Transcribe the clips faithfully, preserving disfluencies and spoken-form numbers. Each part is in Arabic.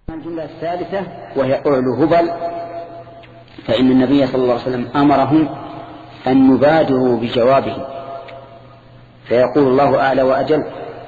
الجملة الثالثة وهي أعلو هبل، فإن النبي صلى الله عليه وسلم أمرهم أن يبادروا بجوابه، فيقول الله أعلى وأجل،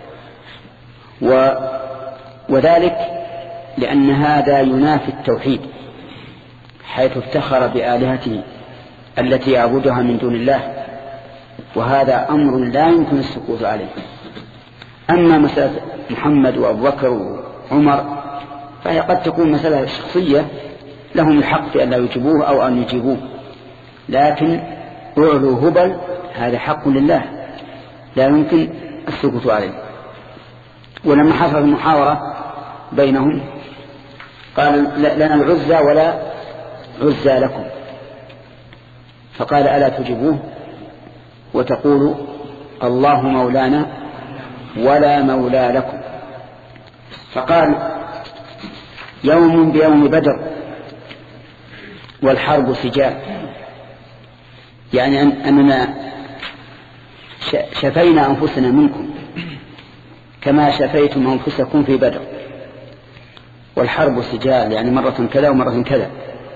و وذلك لأن هذا ينافي التوحيد، حيث افتخر بآلهته التي يعبدها من دون الله، وهذا أمر لا يمكن السكوت عليه. أما مسألة محمد وأبو بكر وعمر فهي قد تكون مسألة شخصية لهم الحق في أن لا يجيبوه أو أن يجيبوه، لكن أعلو هبل هذا حق لله لا يمكن السكوت عليه. ولما حصل المحاورة بينهم قال لنا العزى ولا عزى لكم، فقال ألا تجيبوه وتقولوا الله مولانا ولا مولى لكم. فقال يوم بيوم بدر والحرب سجال، يعني أننا شفينا أنفسنا منكم كما شفيتم أنفسكم في بدر، والحرب سجال يعني مرة كذا ومرة كذا.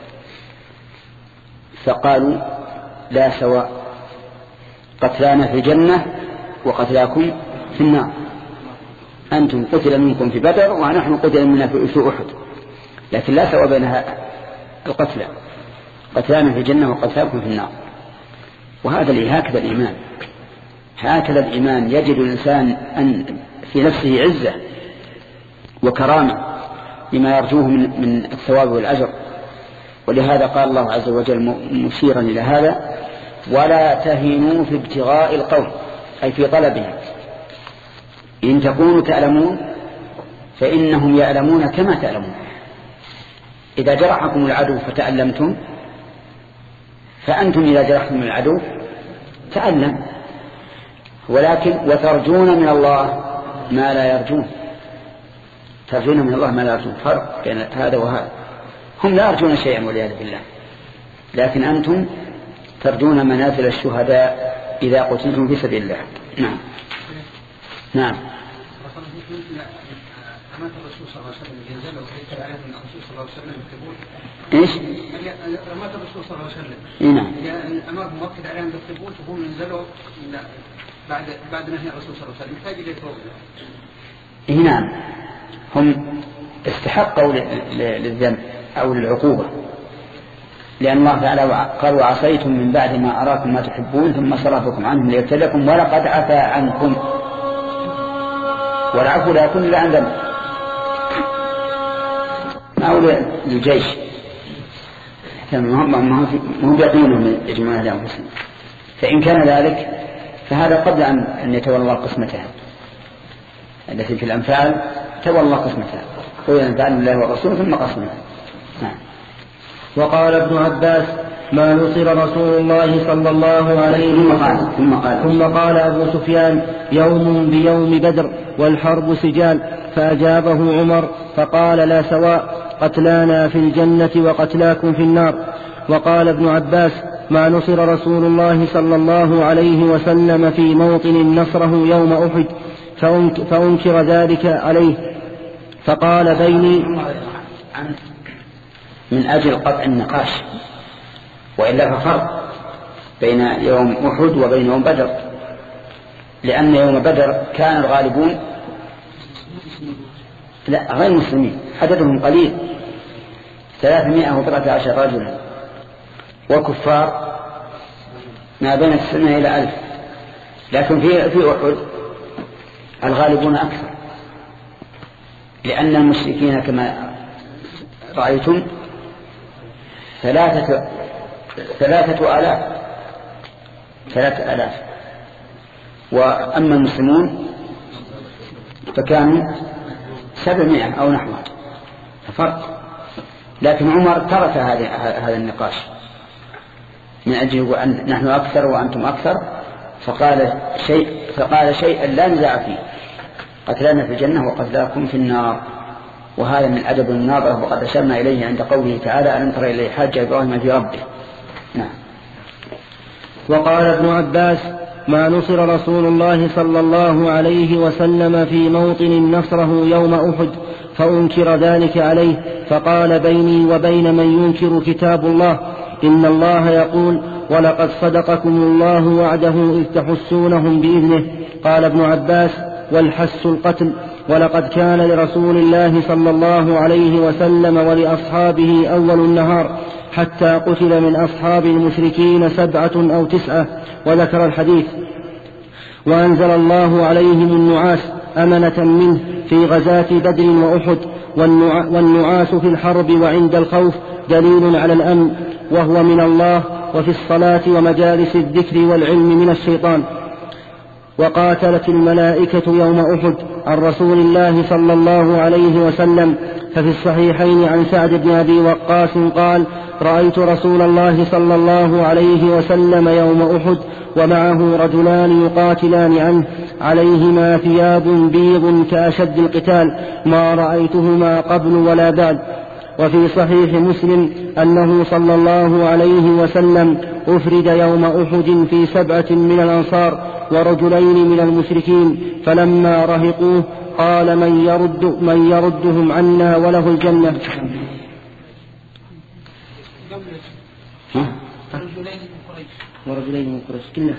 فقالوا لا سواء، قتلانا في الجنة وقتلاكم في النار، أنتم قتل منكم في بدر ونحن قتل منا في أحد، لكن لا سواء بين القتلى، قتلانا في الجنة وقتلاكم في النار. وهذا هكذا الإيمان، هكذا الإيمان يجد الإنسان أن في نفسه عزة وكرامة لما يرجوه من, من الثواب والأجر. ولهذا قال الله عز وجل مشيرا إلى هذا ولا تهنوا في ابتغاء القوم، أي في طلبهم، إن تكونوا تعلمون فإنهم يعلمون كما تعلمون. إذا جرحكم العدو فتألمتم فأنتم إذا جرحتم العدو تألم، ولكن وترجون من الله ما لا يرجون، ترجون من الله ما لا يرجون، فرق بين هذا وهذا. هم لا يرجون شيئا والعياذ بالله، لكن أنتم ترجون منازل الشهداء إذا قتلتم في سبيل الله. نعم نعم. أمات الرسول صلى الله عليه وسلم ينزل وكيف الآيات من الرسول صلى الله عليه وسلم يكتبون إيش؟ أمات الرسول صلى الله عليه وسلم نعم. أمرهم وقت عليهم يكتبون وهم ينزلوا بعد بعد نهي الرسول صلى الله عليه وسلم يحتاج إلى توبة. نعم، هم استحقوا للذنب أو للعقوبة، لأن الله تعالى قال وعصيتم من بعد ما أراكم ما تحبون ثم صرفكم عنهم ليبتليكم ولقد عفا عنكم، والعفو لا يكون إلا عن ذنب، ما هو للجيش ما هم يقينهم يجمعون أهل أنفسهم. فإن كان ذلك فهذا قبل أن يتولى قسمتها التي في الأنفال، تولى قسمتها قول الأنفال الله والرسول ثم قسمها. نعم. وقال ابن عباس ما نصر رسول الله صلى الله عليه وسلم ثم قال, ثم قال أبو سفيان يوم بيوم بدر والحرب سجال، فأجابه عمر فقال لا سواء، قتلانا في الجنة وقتلاكم في النار. وقال ابن عباس ما نصر رسول الله صلى الله عليه وسلم في موطن نصره يوم أحد فأنكر ذلك عليه، فقال بيني من أجل قطع النقاش، وإلا ففرق بين يوم أحد وبين يوم بدر، لأن يوم بدر كان الغالبون لا غير مسلمين، عددهم قليل ثلاثمائة وثلاثة عشر رجلا، وكفار ما بين السنة إلى ألف. لكن في في أحد الغالبون أكثر، لأن المشركين كما رأيتم ثلاثة ثلاثة آلاف ثلاثة آلاف، وأما المسلمون فكانوا سبعمائة أو نحوه، ففرق. لكن عمر ترك هذا النقاش من أجل أن نحن أكثر وأنتم أكثر، فقال شيء فقال شيئا لا نزاع فيه، قتلانا في الجنة وقتلاكم في النار. وهذا من أدب الناظرة، وقد أشرنا إليه عند قوله تعالى ألم تر إليه حاج إبراهيم في ربه. نعم. وقال ابن عباس ما نصر رسول الله صلى الله عليه وسلم في موطن نصره يوم أحد فأنكر ذلك عليه، فقال بيني وبين من ينكر كتاب الله، إن الله يقول ولقد صدقكم الله وعده إذ تحسونهم بإذنه. قال ابن عباس والحس القتل، ولقد كان لرسول الله صلى الله عليه وسلم ولأصحابه أول النهار حتى قتل من أصحاب المشركين سبعة أو تسعة، وذكر الحديث. وأنزل الله عليهم النعاس أمنة منه في غزاة بدر وأحد، والنعاس في الحرب وعند الخوف دليل على الأمن، وهو من الله، وفي الصلاة ومجالس الذكر والعلم من الشيطان. وقاتلت الملائكة يوم أحد عن رسول الله صلى الله عليه وسلم، ففي الصحيحين عن سعد بن أبي وقاص قال: رأيت رسول الله صلى الله عليه وسلم يوم أحد ومعه رجلان يقاتلان عنه عليهما ثياب بيض كأشد القتال، ما رأيتهما قبل ولا بعد. وفي صحيح مسلم أنه صلى الله عليه وسلم أفرد يوم أحد في سبعة من الأنصار ورجلين من المشركين، فلما رهقوه قال: من يرد من يردهم عنا وله الجنة. ورجلين من قريش كلها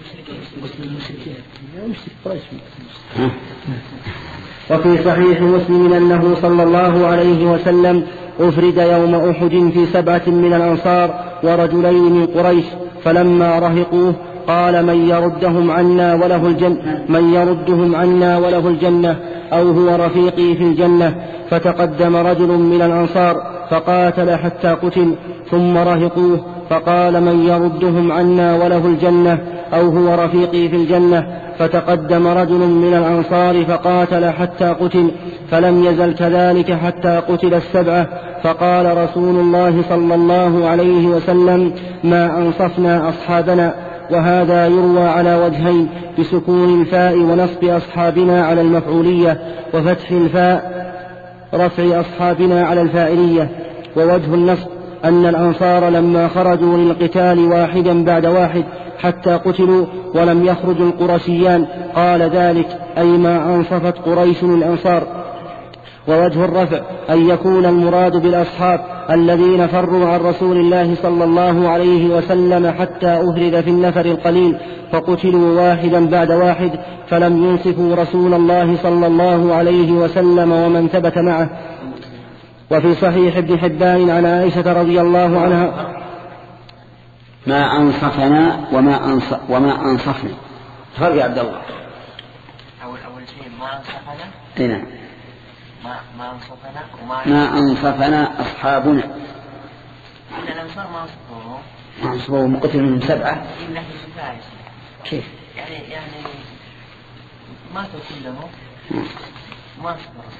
وفي صحيح مسلم أنه صلى الله عليه وسلم أفرد يوم أحد في سبعة من الأنصار ورجلين من قريش، فلما رهقوه قال: من يردهم عنا وله الجنة من يردهم عنا وله الجنة أو هو رفيقي في الجنة. فتقدم رجل من الأنصار فقاتل حتى قتل، ثم رهقوه فقال: من يردهم عنا وله الجنة أو هو رفيقي في الجنة. فتقدم رجل من الأنصار فقاتل حتى قتل، فلم يزل كذلك حتى قتل السبعة. فقال رسول الله صلى الله عليه وسلم: ما أنصفنا أصحابنا. وهذا يروى على وجهين: بسكون الفاء ونصب أصحابنا على المفعولية، وفتح الفاء رفع أصحابنا على الفاعلية. ووجه النصب أن الأنصار لما خرجوا للقتال واحدا بعد واحد حتى قتلوا ولم يخرج القرشيان قال ذلك، أي ما أنصفت قريش الأنصار. ووجه الرفع أن يكون المراد بالأصحاب الذين فروا عن رسول الله صلى الله عليه وسلم حتى أهرد في النفر القليل فقتلوا واحدا بعد واحد، فلم ينصفوا رسول الله صلى الله عليه وسلم ومن ثبت معه. وفي صحيح ابن حبان عن عائشة رضي الله عنها: ما أنصفنا وما أنص وما أنصفنا. فرق يا عبد الله. أول أول شيء ما أنصفنا. هنا. ما ما أنصفنا وما. ما أنصفنا أصحابنا. إن الأنصار ما أنصفوه. ما أنصفوه مقتل من سبعة. إلا في الفارس. كيف؟ يعني يعني ماتوا كلهم. ما صبروا.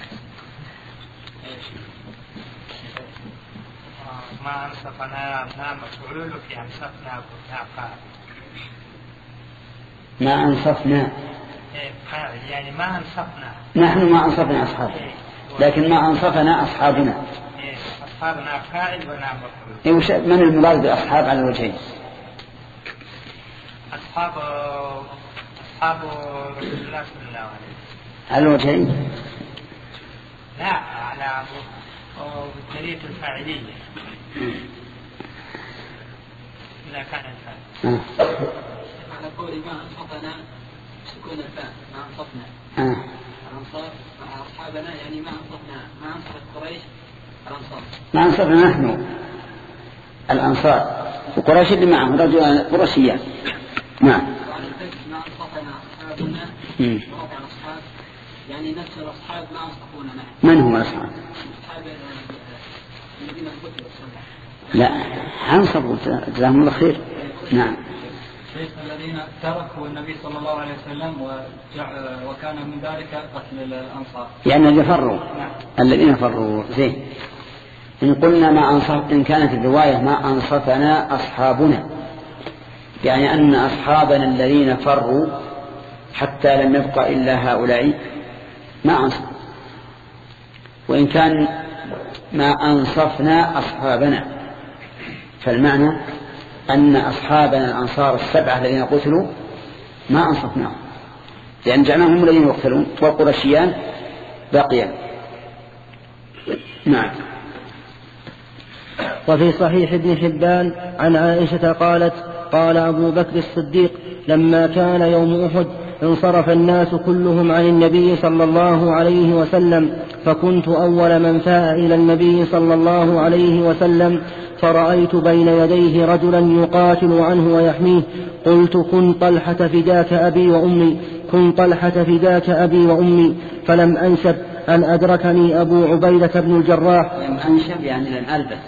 ما أنصفنا أبناء مفعول في أنصفنا أبناء فاعل. ما أنصفنا فاعل يعني ما أنصفنا. نحن ما أنصفنا أصحابنا، لكن ما أنصفنا أصحابنا. أصحابنا فاعل ونعم مفعول. من المراد بالأصحاب على الوجهين؟ أصحاب أصحاب رسول الله صلى الله عليه وسلم على الوجهين. لا على طريقة الفاعلية. إذا كان الفاعل. على قول ما أنصفنا سكون الفاء ما أنصفنا. آه. الأنصار مع أصحابنا يعني ما أنصفنا ما أنصفت قريش الأنصار. ما أنصفنا نحن الأنصار وقريش اللي معهم رجل قرشيان. نعم. وعلى الفتح ما أنصفنا أصحابنا ووضع الأصحاب يعني نفس الأصحاب ما أنصفونا نحن. من هم الأصحاب؟ أصحاب الذين قتلوا السبعة. لا أنصفوا جزاهم الله خير. نعم. الذين تركوا النبي صلى الله عليه وسلم وكان من ذلك قتل الأنصار. يعني اللي فروا. نعم. الذين فروا زين. إن قلنا ما أنصف إن كانت الرواية ما أنصفنا أصحابنا يعني أن أصحابنا الذين فروا حتى لم يبقى إلا هؤلاء ما أنصف. وإن كان ما أنصفنا أصحابنا فالمعنى أن أصحابنا الأنصار السبعة الذين قتلوا ما أنصفناهم، لأن جعلناهم هم الذين يقتلون والقرشيان باقيان. نعم. وفي صحيح ابن حبان عن عائشة قالت: قال أبو بكر الصديق: لما كان يوم أحد انصرف الناس كلهم عن النبي صلى الله عليه وسلم، فكنت أول من فاء إلى النبي صلى الله عليه وسلم، فرأيت بين يديه رجلا يقاتل عنه ويحميه، قلت: كن طلحة فداك أبي وأمي، كن طلحة فداك أبي وأمي. فلم أنشب أن أدركني أبو عبيدة بن الجراح. لم أنشب يعني لم ألبس،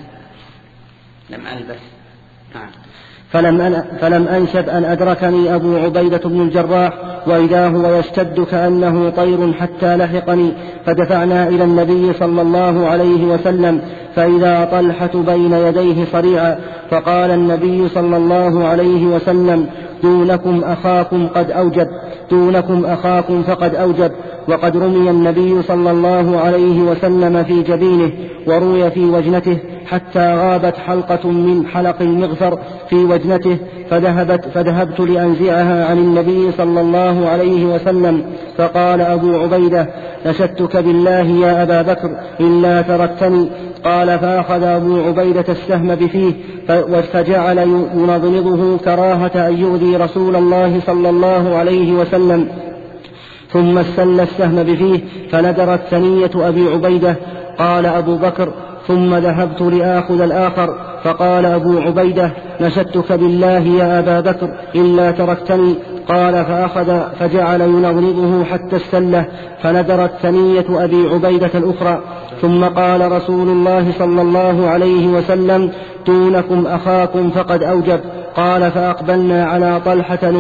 لم ألبس. نعم. فلم, أن فلم أنشب أن أدركني أبو عبيدة بن الجراح وإذا هو يشتد كأنه طير حتى لحقني، فدفعنا إلى النبي صلى الله عليه وسلم، فإذا طلحة بين يديه صريعا، فقال النبي صلى الله عليه وسلم: دونكم أخاكم قد أوجب، دونكم أخاكم فقد أوجب. وقد رمي النبي صلى الله عليه وسلم في جبينه وروي في وجنته حتى غابت حلقة من حلق المغفر في وجنته، فذهبت فذهبت لأنزعها عن النبي صلى الله عليه وسلم، فقال أبو عبيدة: نشدتك بالله يا أبا بكر إلا تركتني. قال: فأخذ أبو عبيدة السهم بفيه فجعل ينضنضه كراهة أن يؤذي رسول الله صلى الله عليه وسلم، ثم استل السهم بفيه فندرت ثنية أبي عبيدة. قال أبو بكر: ثم ذهبت لآخذ الآخر، فقال أبو عبيدة: نشدتك بالله يا أبا بكر إلا تركتني. قال: فأخذ فجعل ينضنضه حتى استله فندرت ثنية أبي عبيدة الأخرى. ثم قال رسول الله صلى الله عليه وسلم: دونكم أخاكم فقد أوجب. قال: فأقبلنا على طلحة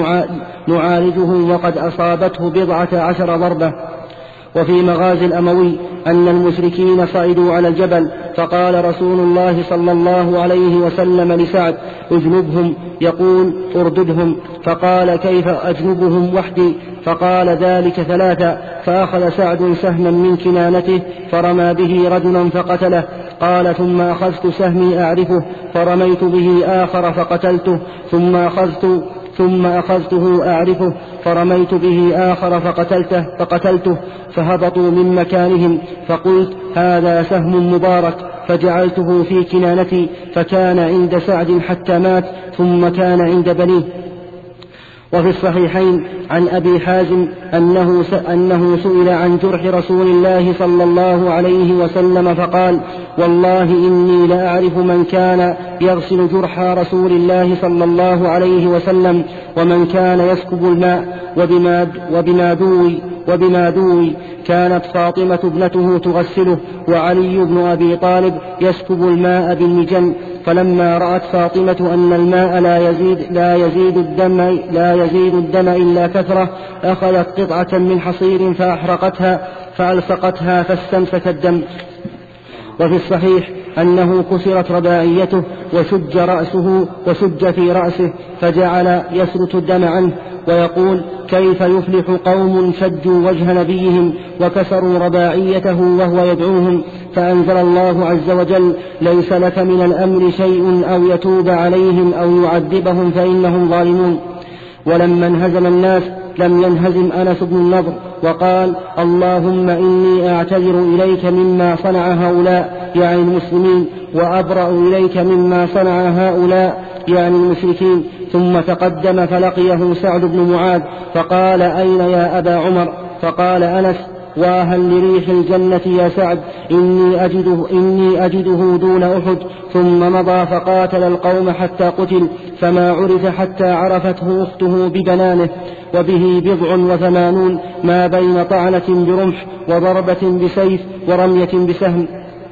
نعالجه وقد أصابته بضعة عشر ضربة. وفي مغازي الأموي أن المشركين صعدوا على الجبل، فقال رسول الله صلى الله عليه وسلم لسعد: اجنبهم، يقول: ارددهم. فقال: كيف أجنبهم وحدي؟ فقال: ذلك ثلاثة. فأخذ سعد سهما من كنانته فرمى به رجلا فقتله. قال: ثم أخذت سهمي أعرفه فرميت به آخر فقتلته، ثم أخذت ثم أخذته أعرفه فرميت به آخر فقتلته, فقتلته فهبطوا من مكانهم، فقلت: هذا سهم مبارك، فجعلته في كنانتي، فكان عند سعد حتى مات، ثم كان عند بنيه. وفي الصحيحين عن أبي حازم أنه, أنه سئل عن جرح رسول الله صلى الله عليه وسلم فقال: والله إني لأعرف من كان يغسل جرح رسول الله صلى الله عليه وسلم، ومن كان يسكب الماء، وبما, وبما, دوي وبما دوي كانت فاطمة ابنته تغسله، وعلي بن أبي طالب يسكب الماء بالمجن. فلما رأت فاطمة أن الماء لا يزيد, لا يزيد الدم لا يزيد الدم إلا كثرة، أخذت قطعة من حصير فأحرقتها فألصقتها فاستمسك الدم. وفي الصحيح أنه كسرت رباعيته وشج رأسه وشج في رأسه، فجعل يسرت الدم عنه ويقول: كيف يفلح قوم شجوا وجه نبيهم وكسروا رباعيته وهو يدعوهم؟ فأنزل الله عز وجل: ليس لك من الأمر شيء أو يتوب عليهم أو يعذبهم فإنهم ظالمون. ولما انهزم الناس لم ينهزم أنس بن النضر وقال: اللهم إني أعتذر إليك مما صنع هؤلاء يعني المسلمين، وأبرأ إليك مما صنع هؤلاء يعني المشركين. ثم تقدم فلقيه سعد بن معاذ فقال: أين يا أبا عمر؟ فقال أنس: واها لريح الجنة يا سعد، إني أجده, إني أجده دون أحد. ثم مضى فقاتل القوم حتى قتل، فما عرف حتى عرفته أخته ببنانه، وبه بضع وثمانون ما بين طعنة برمح وضربة بسيف ورمية بسهم.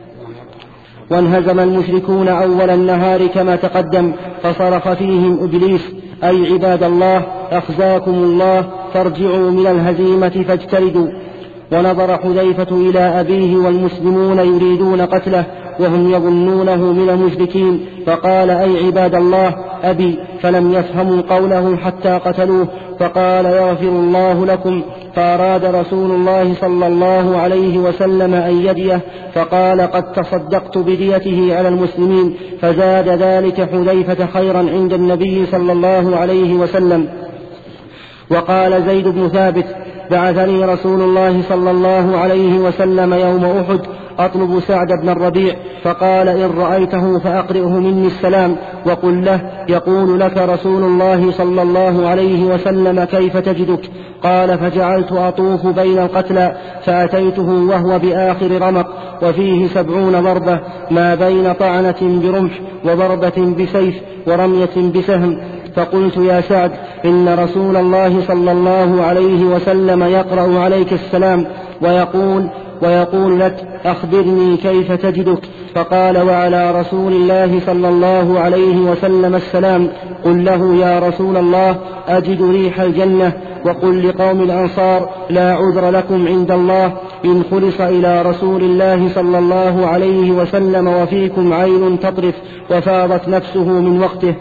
وانهزم المشركون أول النهار كما تقدم، فصرخ فيهم إبليس: أي عباد الله، أخزاكم الله، فارجعوا من الهزيمة فاجتردوا. ونظر حذيفة إلى أبيه والمسلمون يريدون قتله وهم يظنونه من المشركين، فقال: أي عباد الله، أبي، فلم يفهموا قوله حتى قتلوه، فقال: يغفر الله لكم. فأراد رسول الله صلى الله عليه وسلم أن يديه، فقال: قد تصدقت بديته على المسلمين، فزاد ذلك حذيفة خيرا عند النبي صلى الله عليه وسلم. وقال زيد بن ثابت: بعثني رسول الله صلى الله عليه وسلم يوم أحد أطلب سعد بن الربيع، فقال: إن رأيته فأقرئه مني السلام وقل له يقول لك رسول الله صلى الله عليه وسلم كيف تجدك؟ قال: فجعلت أطوف بين القتلى فأتيته وهو بآخر رمق وفيه سبعون ضربة ما بين طعنة برمح وضربة بسيف ورمية بسهم، فقلت: يا سعد، إن رسول الله صلى الله عليه وسلم يقرأ عليك السلام ويقول ويقول لك: أخبرني كيف تجدك؟ فقال: وعلى رسول الله صلى الله عليه وسلم السلام، قل له: يا رسول الله، أجد ريح الجنة، وقل لقوم الأنصار: لا عذر لكم عند الله إن خلص إلى رسول الله صلى الله عليه وسلم وفيكم عين تطرف وفاضت نفسه من وقته.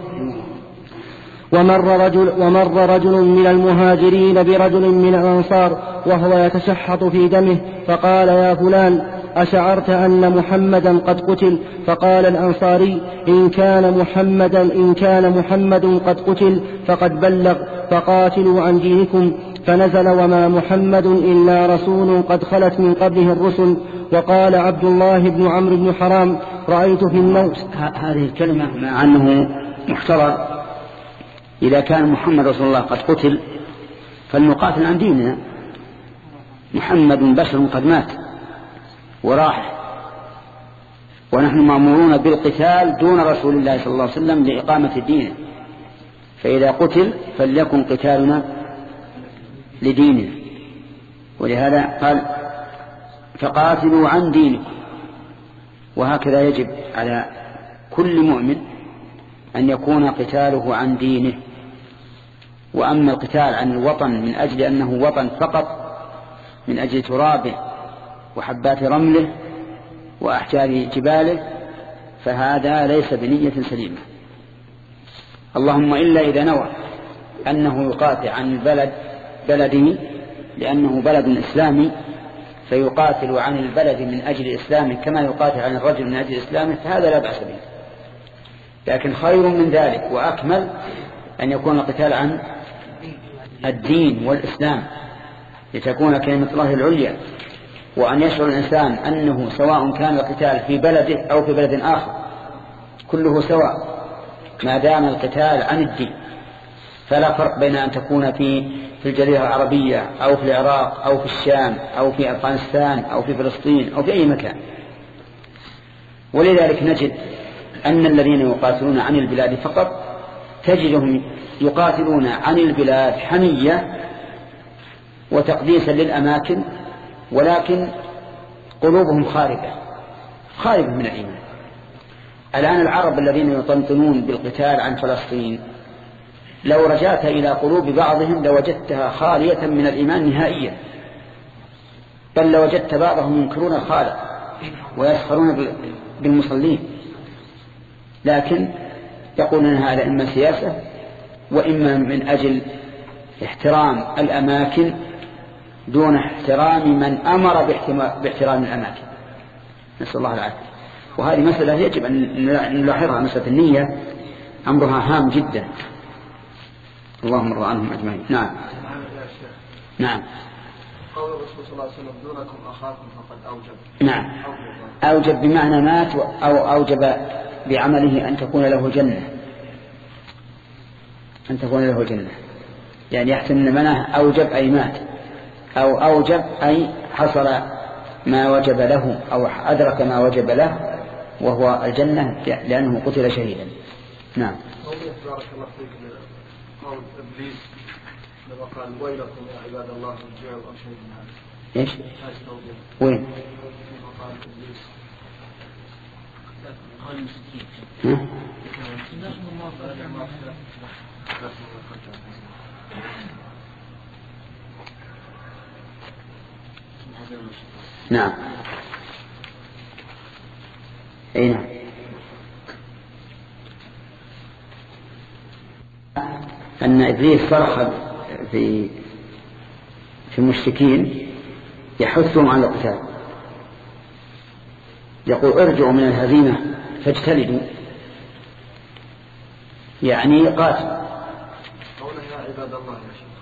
ومر رجل, ومر رجل من المهاجرين برجل من الأنصار وهو يتشحط في دمه، فقال: يا فلان، أشعرت أن محمدا قد قتل؟ فقال الأنصاري: إن كان محمدا إن كان محمد قد قتل فقد بلغ، فقاتلوا عن دينكم. فنزل: وما محمد إلا رسول قد خلت من قبله الرسل. وقال عبد الله بن عمرو بن حرام: رأيت في النوم. هذه الكلمة مع أنه محترر، إذا كان محمد رسول الله قد قتل فلنقاتل عن ديننا. محمد بشر قد مات وراح، ونحن مأمورون بالقتال دون رسول الله صلى الله عليه وسلم لإقامة الدين، فإذا قتل فليكن قتالنا لديننا. ولهذا قال: فقاتلوا عن دينكم. وهكذا يجب على كل مؤمن أن يكون قتاله عن دينه. وأما القتال عن الوطن من أجل أنه وطن فقط، من أجل ترابه وحبات رمله وأحجار جباله، فهذا ليس بنية سليمة. اللهم إلا إذا نوى أنه يقاتل عن البلد بلده لأنه بلد إسلامي، فيقاتل عن البلد من أجل إسلامه كما يقاتل عن الرجل من أجل إسلامه، فهذا لا بأس به. لكن خير من ذلك وأكمل أن يكون القتال عن الدين والإسلام لتكون كلمة الله العليا، وأن يشعر الإنسان أنه سواء كان القتال في بلده أو في بلد آخر كله سواء ما دام القتال عن الدين. فلا فرق بين أن تكون في في الجزيرة العربية أو في العراق أو في الشام أو في أفغانستان أو في فلسطين أو في أي مكان. ولذلك نجد أن الذين يقاتلون عن البلاد فقط تجدهم يقاتلون عن البلاد حمية وتقديسا للأماكن، ولكن قلوبهم خاربة خاربة من الإيمان. الآن العرب الذين يطنطنون بالقتال عن فلسطين لو رجعت إلى قلوب بعضهم لوجدتها خالية من الإيمان نهائيا، بل لوجدت بعضهم ينكرون الخالق ويسخرون بالمصلين، لكن يقولون هذا إما سياسة وإما من أجل احترام الأماكن دون احترام من أمر باحترام الأماكن. نسأل الله العافية. وهذه مسألة يجب أن نلاحظها، مسألة النية أمرها هام جدا. اللهم ارضى عنهم أجمعين. نعم نعم. قول الرسول صلى الله عليه وسلم: دونكم أخاكم فقد أوجب. نعم، أوجب بمعنى مات، أو أوجب بعمله أن تكون له جنة، أن تكون له جنة، يعني يحسن منه أوجب أي مات، أو أوجب أي حصل ما وجب له أو أدرك ما وجب له وهو الجنة لأنه قتل شهيدا. نعم. بارك الله فيك. قول إبليس لما قال: ويلكم يا عباد الله الجوع أو شيء من هذا. إيش؟ وين؟ لما قال إبليس قال المسكين. نعم. أي نعم. أن إبليس صرخ في في المشركين يحثهم على القتال، يقول: ارجعوا من الهزيمة فاجتلدوا، يعني قاتل. قوله يا عباد الله يا شيخ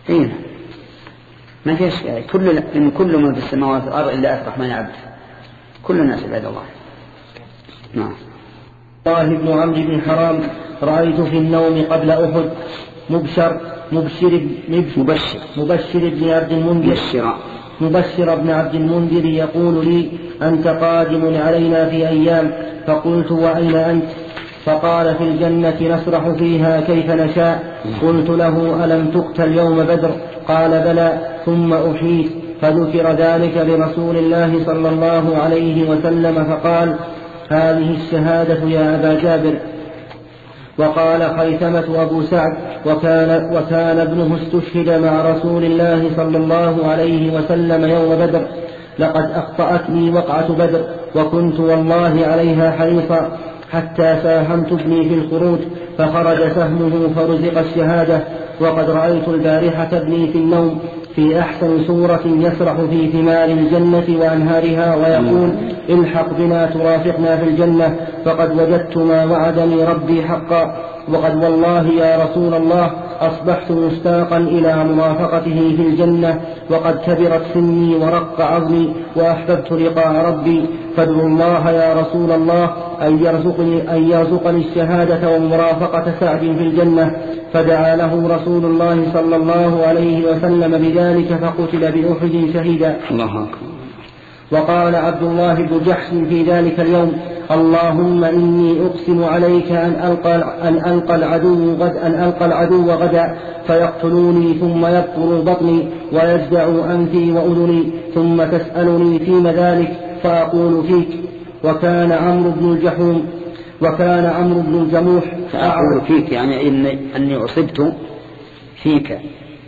إيه ما فيش كل إن كل من في السماوات والأرض إلا آتي الرحمن عبد، كل الناس عباد الله. نعم. الله بن عمرو بن حرام رأيت في النوم قبل أحد مبشر مبشر مبشر مبشر بن عبد المنذر مبشر مبشر بن عبد المنذر يقول لي أنت قادم علينا في أيام، فقلت وأين أنت؟ فقال في الجنة نسرح فيها كيف نشاء. قلت له ألم تقتل يوم بدر؟ قال بلى. ثم أحييت فذكر ذلك لرسول الله صلى الله عليه وسلم فقال هذه الشهادة يا أبا جابر. وقال خيثمة أبو سعد وكان, وكان ابنه استشهد مع رسول الله صلى الله عليه وسلم يوم بدر. لقد أخطأتني وقعة بدر وكنت والله عليها حريصا حتى ساهمت ابني في الخروج فخرج سهمه فرزق الشهادة. وقد رأيت البارحة ابني في النوم في أحسن صورة يسرح في ثمار الجنة وأنهارها ويقول الحق بنا ترافقنا في الجنة فقد وجدت ما وعدني ربي حقا. وقد والله يا رسول الله أصبحت مشتاقا إلى مرافقته في الجنة وقد كبرت سني ورق عظمي وأحببت لقاء ربي، فادعوا الله يا رسول الله أن يرزقني, أن يرزقني الشهادة ومرافقة سعد في الجنة. فدعا له رسول الله صلى الله عليه وسلم بذلك فقتل بأحد شهيدا. الله أكبر. وقال عبد الله بن جحش في ذلك اليوم اللهم إني أقسم عليك أن ألقى, أن ألقى العدو غد أن ألقى العدو غدا فيقتلوني ثم يبطل بطني ويجدع أنفي وأذني ثم تسألني فيما ذلك فأقول فيك. وكان عمرو بن الجحوم وكان عمرو بن الجموح فأقول فيك يعني إني, أني أصبت فيك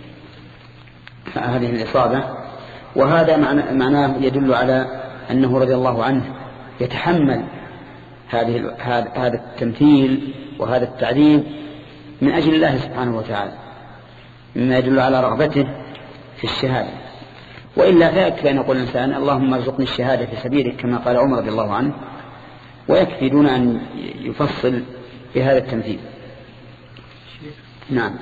هذه الإصابة. وهذا معناه يدل على أنه رضي الله عنه يتحمل هذه هذا التمثيل وهذا التعذيب من أجل الله سبحانه وتعالى، مما يدل على رغبته في الشهادة. وإلا فيكفي أن يقول الإنسان اللهم ارزقني الشهادة في سبيلك كما قال عمر رضي الله عنه، ويكفي دون أن يفصل بهذا التمثيل. نعم.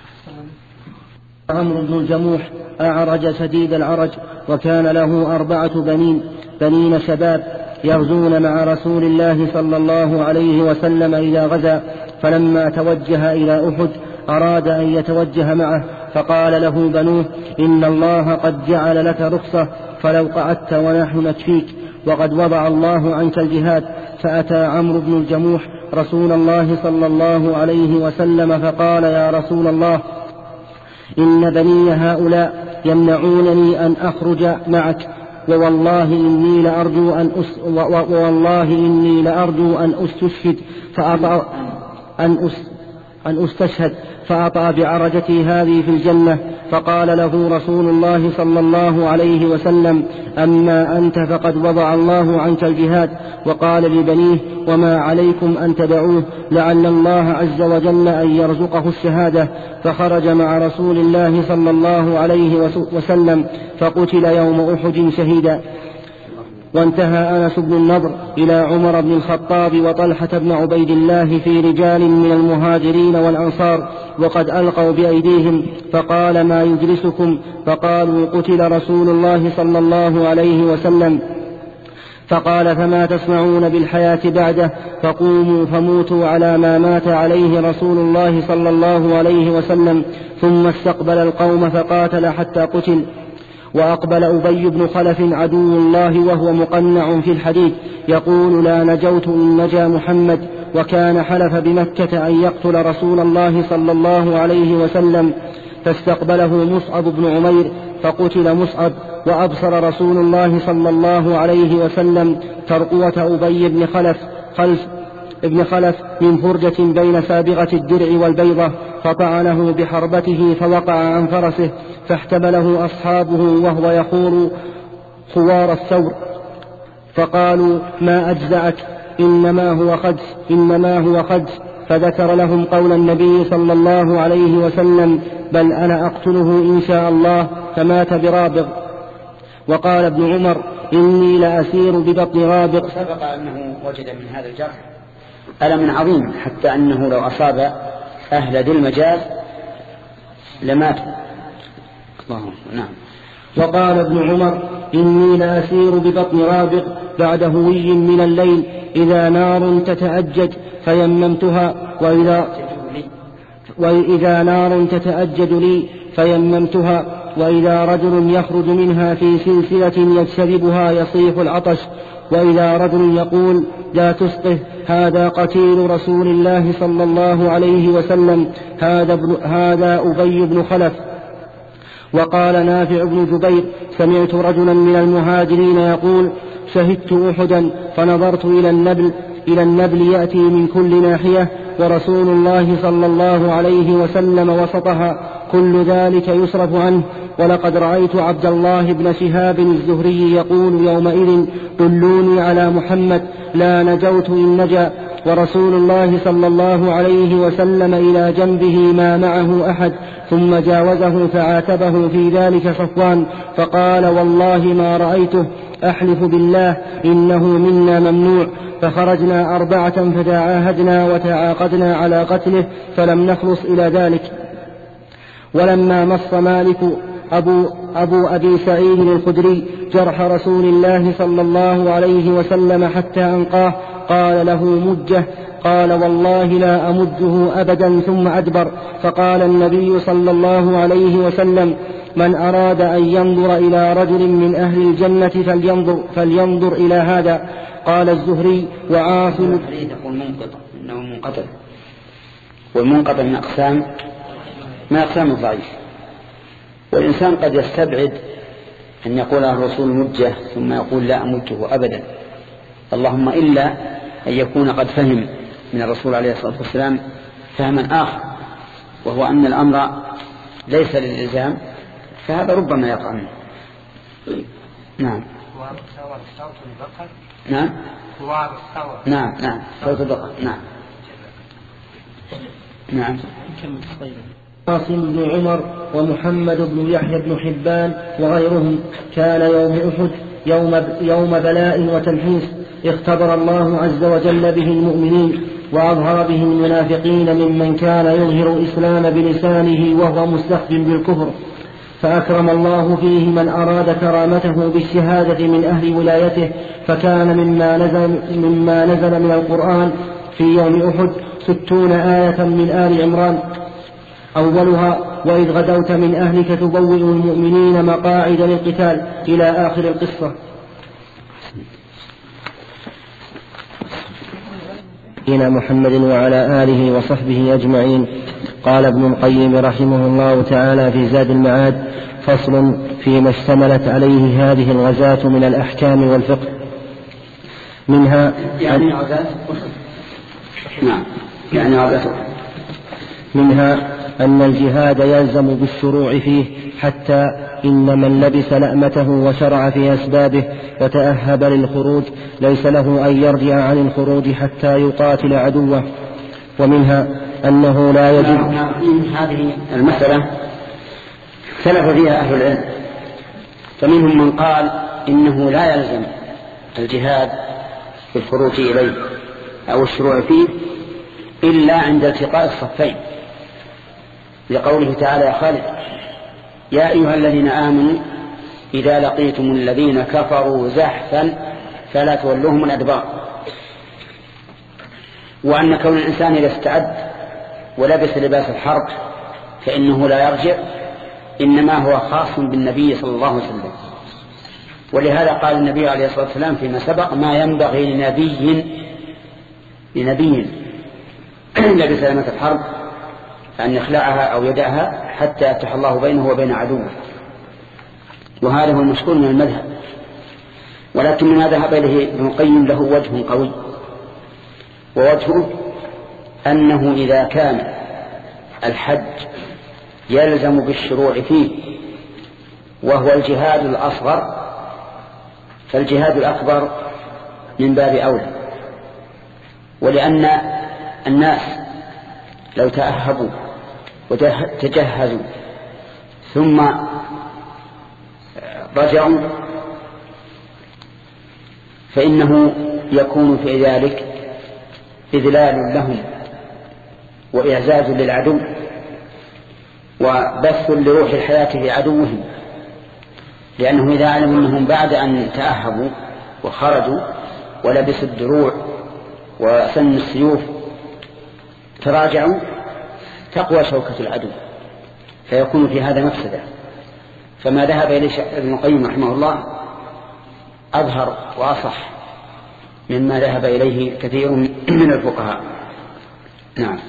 عمرو بن الجموح أعرج شديد العرج وكان له أربعة بنين بنين شباب يغزون مع رسول الله صلى الله عليه وسلم إلى غزا، فلما توجه إلى أحد أراد أن يتوجه معه فقال له بنوه إن الله قد جعل لك رخصة فلو قعدت ونحن نكفيك وقد وضع الله عنك الجهاد. فأتى عمرو بن الجموح رسول الله صلى الله عليه وسلم فقال يا رسول الله إن بني هؤلاء يمنعونني أن أخرج معك ووالله إني لأرجو أن أس ووالله إني لأرجو أن أستشهد فأطع أن أس أن أستشهد فأطع بعرجتي هذه في الجنة. فقال له رسول الله صلى الله عليه وسلم أما أنت فقد وضع الله عنك الجهاد. وقال لبنيه وما عليكم أن تدعوه لعل الله عز وجل أن يرزقه الشهادة. فخرج مع رسول الله صلى الله عليه وسلم فقتل يوم أحد شهيدا. وانتهى أنس بن النضر إلى عمر بن الخطاب وطلحة بن عبيد الله في رجال من المهاجرين والأنصار وقد ألقوا بأيديهم فقال ما يجلسكم؟ فقالوا قتل رسول الله صلى الله عليه وسلم. فقال فما تصنعون بالحياة بعده؟ فقوموا فموتوا على ما مات عليه رسول الله صلى الله عليه وسلم. ثم استقبل القوم فقاتل حتى قتل. وأقبل أبي بن خلف عدو الله وهو مقنع في الحديث يقول لا نجوت إن نجا محمد، وكان حلف بمكة أن يقتل رسول الله صلى الله عليه وسلم. فاستقبله مصعب بن عمير فقتل مصعب. وأبصر رسول الله صلى الله عليه وسلم ترقوة أبي بن خلف خلف ابن خلف من فرجة بين سابغة الدرع والبيضة فطعنه بحربته فوقع عن فرسه فاحتمله أصحابه وهو يخور خوار الثور فقالوا ما أجزعك إنما هو خدش إنما هو خدش. فذكر لهم قول النبي صلى الله عليه وسلم بل أنا أقتله إن شاء الله فمات برابغ. وقال ابن عمر إني لأسير ببطن رابغ. سبق أنه وجد من هذا الجرح ألم عظيم حتى أنه لو أصاب أهل ذي المجاز لماتوا، نعم. وقال ابن عمر إني لأسير ببطن رابغ بعد هوي من الليل إذا نار تتأجج فيممتها وإذا, وإذا نار تتأجج لي فيممتها وإذا رجل يخرج منها في سلسلة يجتذبها يصيح العطش وإذا رجل يقول لا تسقه هذا قتيل رسول الله صلى الله عليه وسلم هذا, هذا أبي بن خلف. وقال نافع بن جبير سمعت رجلا من المهاجرين يقول شهدت أحدا فنظرت إلى النبل إلى النبل يأتي من كل ناحية ورسول الله صلى الله عليه وسلم وسطها كل ذلك يصرف عنه. ولقد رأيت عبد الله بن شهاب الزهري يقول يومئذ دلوني على محمد لا نجوت إن نجا ورسول الله صلى الله عليه وسلم إلى جنبه ما معه أحد ثم جاوزه فعاتبه في ذلك صفوان فقال والله ما رأيته أحلف بالله إنه منا ممنوع. فخرجنا أربعة فتعاهدنا وتعاقدنا على قتله فلم نخلص إلى ذلك. ولما مص مالك أبو, أبو أبي سعيد الخدري جرح رسول الله صلى الله عليه وسلم حتى أنقاه قال له مجه قال والله لا أمجه أبدا ثم أدبر. فقال النبي صلى الله عليه وسلم من أراد أن ينظر إلى رجل من أهل الجنة فلينظر, فلينظر إلى هذا. قال الزهري وعاصم يقول منقطع إنه منقطع والمنقطع من أقسام من أقسام الضعيف. والإنسان قد يستبعد أن يقول الرسول مجه ثم يقول لا أمجه أبدا اللهم إلا أن يكون قد فهم من الرسول عليه الصلاة والسلام فهما آخر وهو أن الأمر ليس للإلزام فهذا ربما يقع منه. نعم نعم نعم نعم صوت البقر نعم نعم. عاصم بن عمر ومحمد بن يحيى بن حبان وغيرهم كان يوم أحد يوم, يوم بلاء وتمحيص اختبر الله عز وجل به المؤمنين وأظهر به المنافقين ممن كان يظهر الإسلام بلسانه وهو مستخف بالكفر فأكرم الله فيه من أراد كرامته بالشهادة من أهل ولايته فكان مما نزل, مما نزل من القرآن في يوم أحد ستون آية من آل عمران أولها وإذ غدوت من أهلك تبوئ المؤمنين مقاعد للقتال إلى آخر القصة. إلى محمد وعلى آله وصحبه أجمعين. قال ابن القيم رحمه الله تعالى في زاد المعاد فصل فيما اشتملت عليه هذه الغزاة من الأحكام والفقه. منها يعني غزاة نعم يعني غزاة منها أن الجهاد يلزم بالشروع فيه حتى إن من لبس لأمته وشرع في أسبابه وتأهب للخروج ليس له أن يرجع عن الخروج حتى يقاتل عدوه. ومنها أنه لا يجب هذه المسألة اختلف فيها أهل العلم فمنهم من قال إنه لا يلزم الجهاد بالخروج إليه أو الشروع فيه إلا عند التقاء الصفين لقوله تعالى يا خالد يا أيها الذين آمنوا إذا لقيتم الذين كفروا زحفا فلا تولوهم الأدبار. وأن كون الإنسان إذا استعد ولبس لباس الحرب فإنه لا يرجع إنما هو خاص بالنبي صلى الله عليه وسلم. ولهذا قال النبي عليه الصلاة والسلام فيما سبق ما ينبغي لنبي لنبي لبس لباس الحرب أن يخلعها أو يدعها حتى يفتح الله بينه وبين عدوه. وهذا هو المشهور من المذهب ولكن ما ذهب إليه ابن القيم له وجه قوي ووجهه أنه إذا كان الحج يلزم بالشروع فيه وهو الجهاد الأصغر فالجهاد الأكبر من باب أولى. ولأن الناس لو تأهبوا وتجهزوا ثم رجعوا فإنه يكون في ذلك إذلال لهم وإعزاز للعدو وبث لروح الحياة في عدوهم، لأنه إذا علموا أنهم بعد أن تأهبوا وخرجوا ولبسوا الدروع وسن السيوف تراجعوا تقوى شوكة العدو، فيكون في هذا مفسدة. فما ذهب إليه ابن القيم رحمه الله أظهر وأصح مما ذهب إليه كثير من الفقهاء. نعم.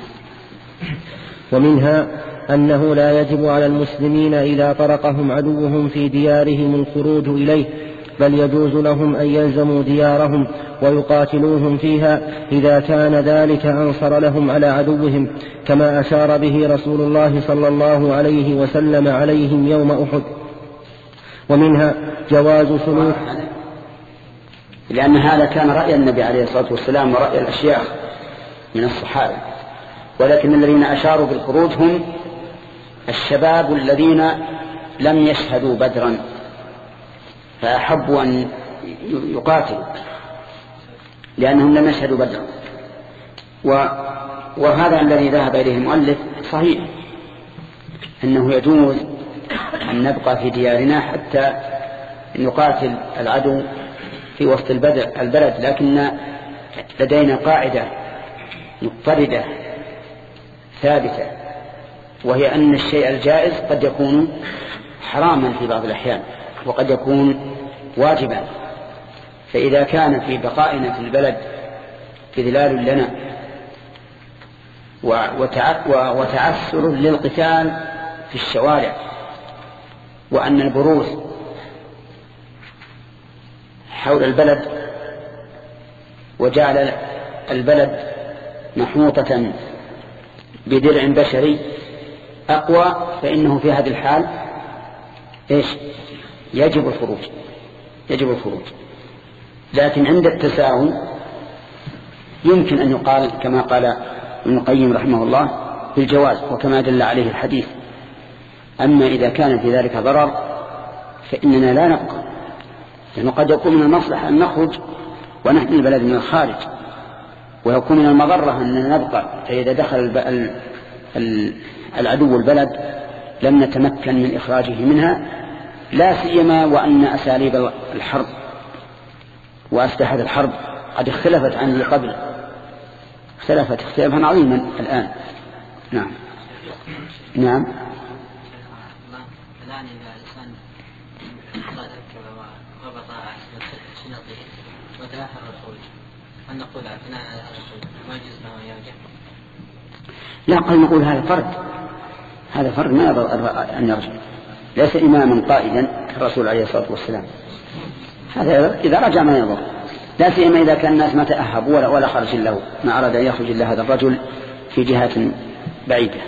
ومنها أنه لا يجب على المسلمين إذا طرقهم عدوهم في ديارهم الخروج إليه، بل يجوز لهم أن يلزموا ديارهم ويقاتلوهم فيها إذا كان ذلك أنصر لهم على عدوهم، كما أشار به رسول الله صلى الله عليه وسلم عليهم يوم أحد. ومنها جواز سلوك، لأن هذا كان رأي النبي عليه الصلاة والسلام ورأي الأشياخ من الصحابة، ولكن الذين أشاروا بالخروج هم الشباب الذين لم يشهدوا بدرا فأحبوا أن يقاتلوا لأنهم لم يشهدوا بدرا. وهذا الذي ذهب إليه المؤلف صحيح، أنه يجوز أن نبقى في ديارنا حتى نقاتل العدو في وسط البلد، لكن لدينا قاعدة مضطردة ثابتة، وهي أن الشيء الجائز قد يكون حراما في بعض الأحيان وقد يكون واجبا. فإذا كان في بقائنا في البلد إذلال لنا وتعسر للقتال في الشوارع، وأن البروز حول البلد وجعل البلد محوطة بدرع بشري أقوى، فإنه في هذه الحال إيش؟ يجب الخروج يجب الخروج لكن عند التساوي يمكن أن يقال كما قال ابن القيم رحمه الله بالجواز، وكما دل عليه الحديث. أما إذا كان في ذلك ضرر فإننا لا نبقى، لأنه قد يكون من المصلحة أن نخرج ونحمي البلد من الخارج، ويكون من المضرة أننا نبقى، فإذا دخل العدو البلد لم نتمكن من إخراجه منها، لا سيما وأن أساليب الحرب وأسلحة الحرب قد اختلفت عن اللي قبل، اختلفت اختلافا عظيما الآن. نعم. نعم. الآن إذا الإنسان ركب وربط شنطه وتأخر الخروج، هل نقول أثناء الخروج ما يجوز له أن يرجع؟ لا، قد نقول هذا فرد هذا فرد ما يضر أن يرجع، ليس إماما قائدا كالرسول عليه الصلاة والسلام. هذا إذا رجع ما يضر، لا سيما إذا كان الناس ما تأهبوا ولا, ولا خرج له، ما أراد أن يخرج إلا هذا الرجل في جهة بعيدة.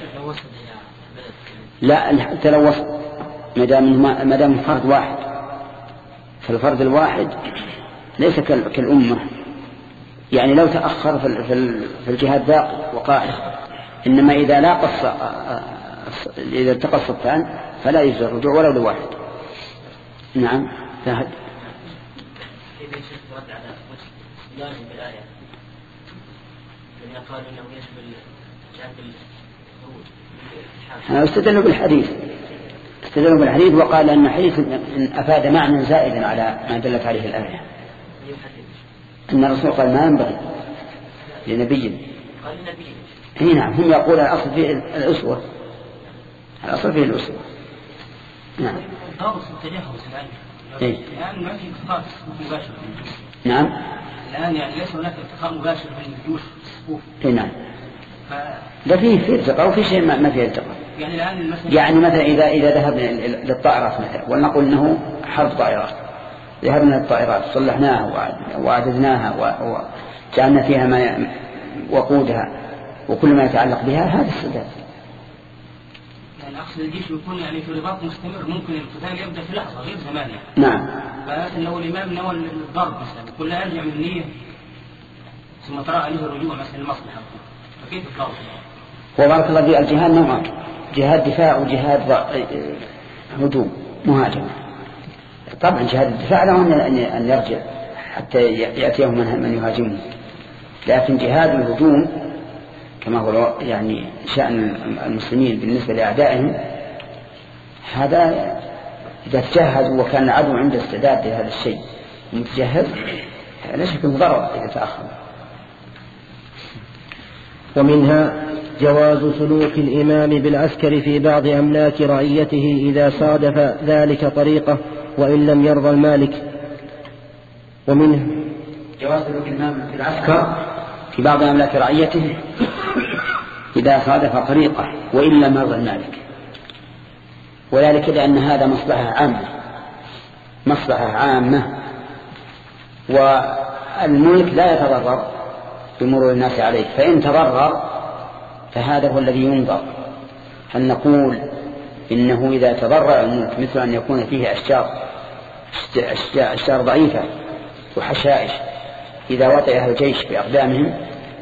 لا، حتى لو وصل ما دام فرد واحد، فالفرد الواحد ليس كالأمة، يعني لو تأخر في الجهات باقي وقاعد، إنما إذا لا قص إذا التقى الصفان فلا يجوز الرجوع ولو لواحد. نعم. فهد لازم بالآية لأن قالوا أنه يشمل جانب الخروج. أنا استدلوا بالحديث استدلوا بالحديث وقال أن حديث أفاد معنى زائدا على ما دلت عليه الآية، أن الرسول قال ما ينبغي لنبي قال لنبي. هنا نعم، هم يقول الأصل فيه الأسوة، الأصل فيه الأسوة. نعم. ضابط التجهز الآن إيه؟ الآن ما في التقاء مباشر. نعم. الآن يعني ليس هناك التقاء مباشر بين الجيوش والصفوف. نعم. ف... ده فيه في التقاء وفي شيء ما فيه التقاء. يعني الآن المسألة يعني مثلا إذا إذا ذهبنا للطائرات مثلا، ولنقول إنه حرب طائرات، ذهبنا للطائرات صلحناها وأعددناها وجعلنا فيها ما وقودها وكل ما يتعلق بها، هذا السداد. يعني أقصد الجيش يكون يعني في رباط مستمر، ممكن القتال يبدأ في لحظة غير زمان يعني. نعم. فلكن لو الإمام نوى الضرب مثلا كل يرجع من النية ثم ترى عليه الرجوع مثلا المصلحة، فكيف الضرب؟ وبارك الله في الجهاد نوعان، جهاد دفاع وجهاد هجوم مهاجمة. طبعا جهاد الدفاع له أن يرجع حتى يأتيه من يهاجمه، لكن جهاد الهجوم كما هو يعني شأن المسلمين بالنسبة لأعدائهم، هذا إذا تجهز وكان العدو عنده استعداد لهذا الشيء متجهز لا شك أنه ضرر إذا تأخر. ومنها جواز سلوك الإمام بالعسكر في بعض أملاك رعيته إذا صادف ذلك طريقة وإن لم يرضى المالك. ومنه جواز سلوك الإمام بالعسكر في بعض أملاك رعيته إذا صادف طريقة وإن لم يرضى المالك، وذلك لأن هذا مصلحة عامة مصلحة عامة والملك لا يتضرر بمرور الناس عليه، فإن تضرر فهذا هو الذي ينظر. هل نقول إنه إذا تضرر الملك مثل أن يكون فيه أشجار أشجار ضعيفة وحشائش إذا وطئها الجيش بأقدامهم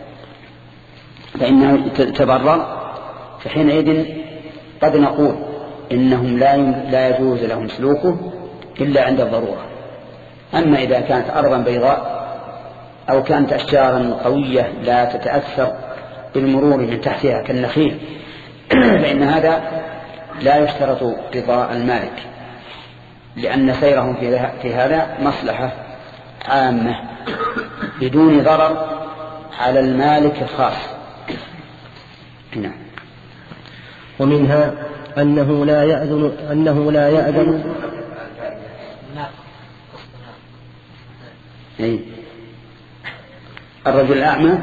فإنه تضرر، فحينئذ قد نقول إنهم لا يجوز لهم سلوكه إلا عند الضرورة. أما إذا كانت أرضا بيضاء أو كانت أشجارا قوية لا تتأثر بالمرور من تحتها كالنخيل فإن هذا لا يشترط رضاء المالك، لأن سيرهم في هذا مصلحة عامة بدون ضرر على المالك الخاص. نعم. ومنها أنه لا يأذن أنه لا يأذن الرجل الأعمى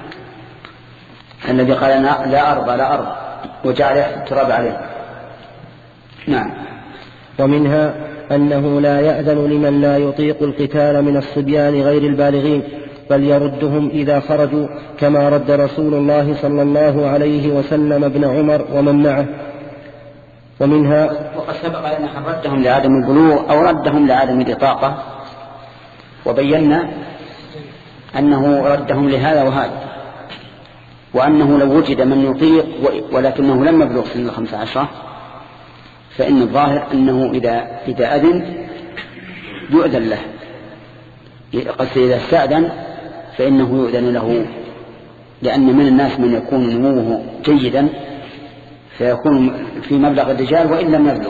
الذي قال لا أرضى لا أرضى وجعل التراب عليه. نعم. ومنها أنه لا يأذن لمن لا يطيق القتال من الصبيان غير البالغين بل يردهم إذا خرجوا كما رد رسول الله صلى الله عليه وسلم ابن عمر ومن معه. ومنها وقد سبق أن ردهم لعدم البلوغ أو ردهم لعدم الإطاقة، وبينا أنه ردهم لهذا وهذا، وأنه لو وجد من يطيق ولكنه لم يبلغ سن الخمس عشرة فإن الظاهر أنه إذا, إذا أذن يؤذن له، قصد إذا استأذن فإنه يؤذن له، لأن من الناس من يكون نموه جيدا فيكون في مبلغ الرجال وإن لم يبلغ.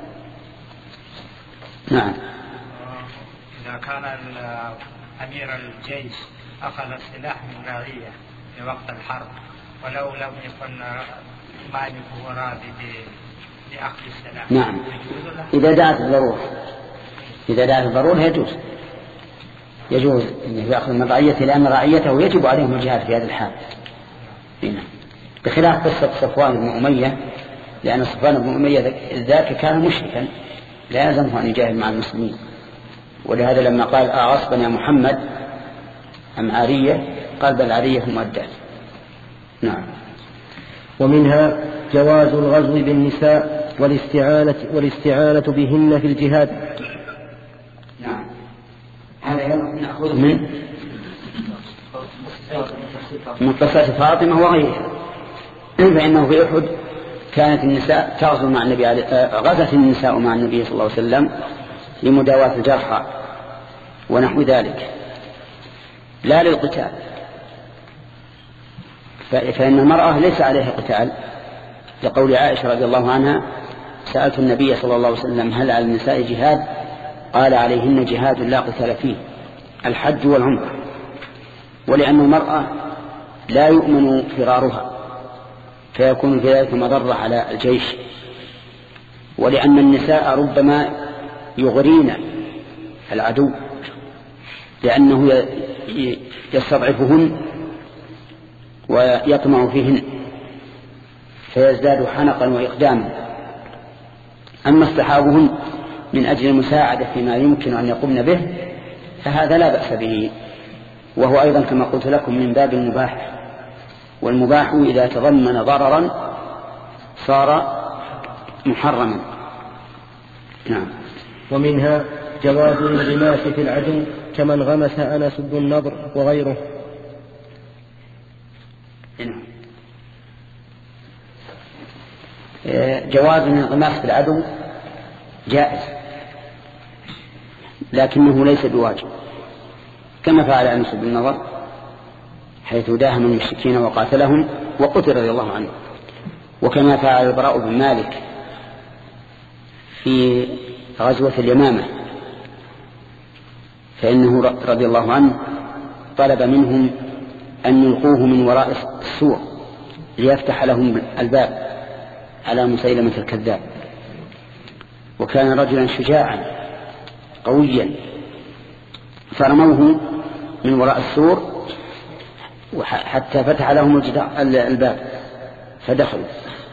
نعم. إذا كان أمير الجيش أخذ السلاح من رعية في وقت الحرب ولو لم يكن مالكه راضي بأخذ السلاح، نعم، إذا دعت الضرورة إذا دعت الضرورة يجوز يجوز أن يأخذ من رعيته، لأن رعيته يجب عليهم الجهاد في هذا الحال. نعم. بخلاف قصة صفوان بن أمية، لأن صفوان بن أمية ذاك كان مشركا لا يلزمه أن يجاهد مع المسلمين، ولهذا لما قال أغصبا يا محمد أم عارية قال بل عارية مؤدات. نعم. ومنها جواز الغزو بالنساء والاستعانة, والاستعانة بهن في الجهاد. نعم. هذا نأخذ من من قصة فاطمة وغيرها، فإنه في أحد كانت النساء تغزو مع النبي غزت النساء مع النبي صلى الله عليه وسلم لمداواة الجرحى ونحو ذلك لا للقتال، فإن المرأة ليس عليها قتال، لقول عائشة رضي الله عنها سألت النبي صلى الله عليه وسلم هل على النساء جهاد؟ قال عليهن جهاد لا قتال فيه الحج والعمرة، ولأن المرأة لا يؤمن فرارها فيكون في ذلك مضرة على الجيش، ولأن النساء ربما يغرين العدو لأنه يستضعفهن ويطمع فيهن فيزداد حنقا وإقداما. أما اصطحابهن من أجل المساعدة فيما يمكن أن يقومن به فهذا لا بأس به، وهو أيضا كما قلت لكم من باب المباح، والمباح إذا تضمن ضررا صار محرما. نعم. ومنها جواز الانغماس في العدو كمن غمس أنس بن النضر وغيره. نعم. جواز الانغماس في العدو جائز لكنه ليس بواجب، كما فعل أنس بن النضر حيث داهم المشركين وقاتلهم وقتل رضي الله عنه. وكما فعل البراء بن مالك في غزوة اليمامة، فإنه رضي الله عنه طلب منهم أن يلقوه من وراء السور ليفتح لهم الباب على مسيلمة الكذاب. وكان رجلا شجاعا قويا، فرموه من وراء السور حتى فتح لهم الباب فدخلوا.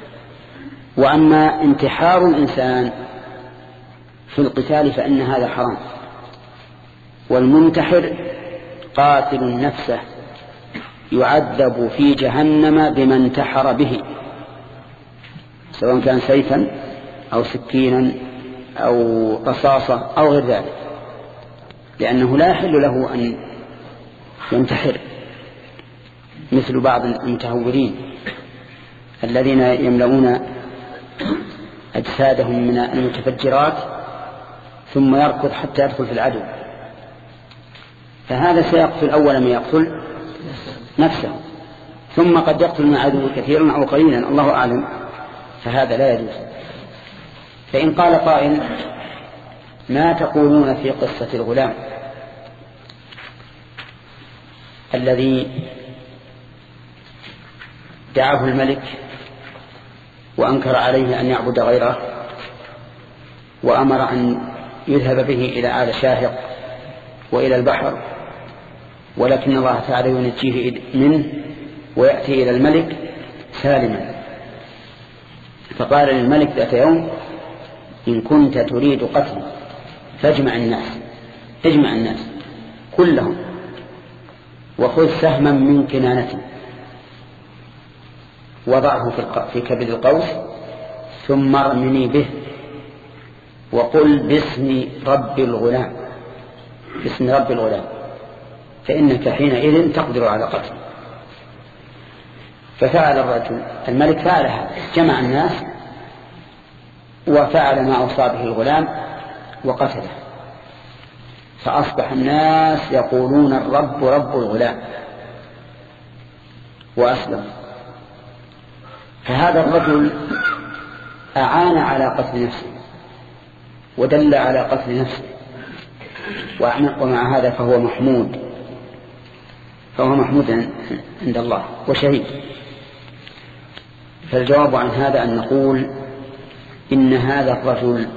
وأما انتحار الإنسان في القتال فإن هذا حرام، والمنتحر قاتل نفسه يعذب في جهنم بما انتحر به، سواء كان سيفا أو سكينا أو رصاصة أو غير ذلك، لأنه لا يحل له أن ينتحر مثل بعض المتهورين الذين يملؤون أجسادهم من المتفجرات ثم يركض حتى يدخل في العدو، فهذا سيقتل أول ما يقتل نفسه، ثم قد يقتل من عدو كثيرا أو قليلا الله أعلم، فهذا لا يجوز. فإن قال قائل ما تقولون في قصة الغلام الذي دعاه الملك وأنكر عليه أن يعبد غيره وأمر أن يذهب به إلى آل شاهق وإلى البحر، ولكن الله تعالى ينجيه منه ويأتي إلى الملك سالما. فقال للملك ذات يوم إن كنت تريد قتلي فاجمع الناس اجمع الناس كلهم وخذ سهما من كنانتي وضعه في كبد القوس ثم ارمني به وقل باسم رب الغلام باسم رب الغلام فإنك حينئذ تقدر على قتله. ففعل الرجل الملك فعل هذا، جمع الناس وفعل ما أوصى به الغلام وقتله، فأصبح الناس يقولون الرب رب الغلام وأسلم. فهذا الرجل أعان على قتل نفسه ودل على قتل نفسه، ومع هذا فهو محمود فهو محمود عند الله وشهيد. فالجواب عن هذا أن نقول إن هذا الرجل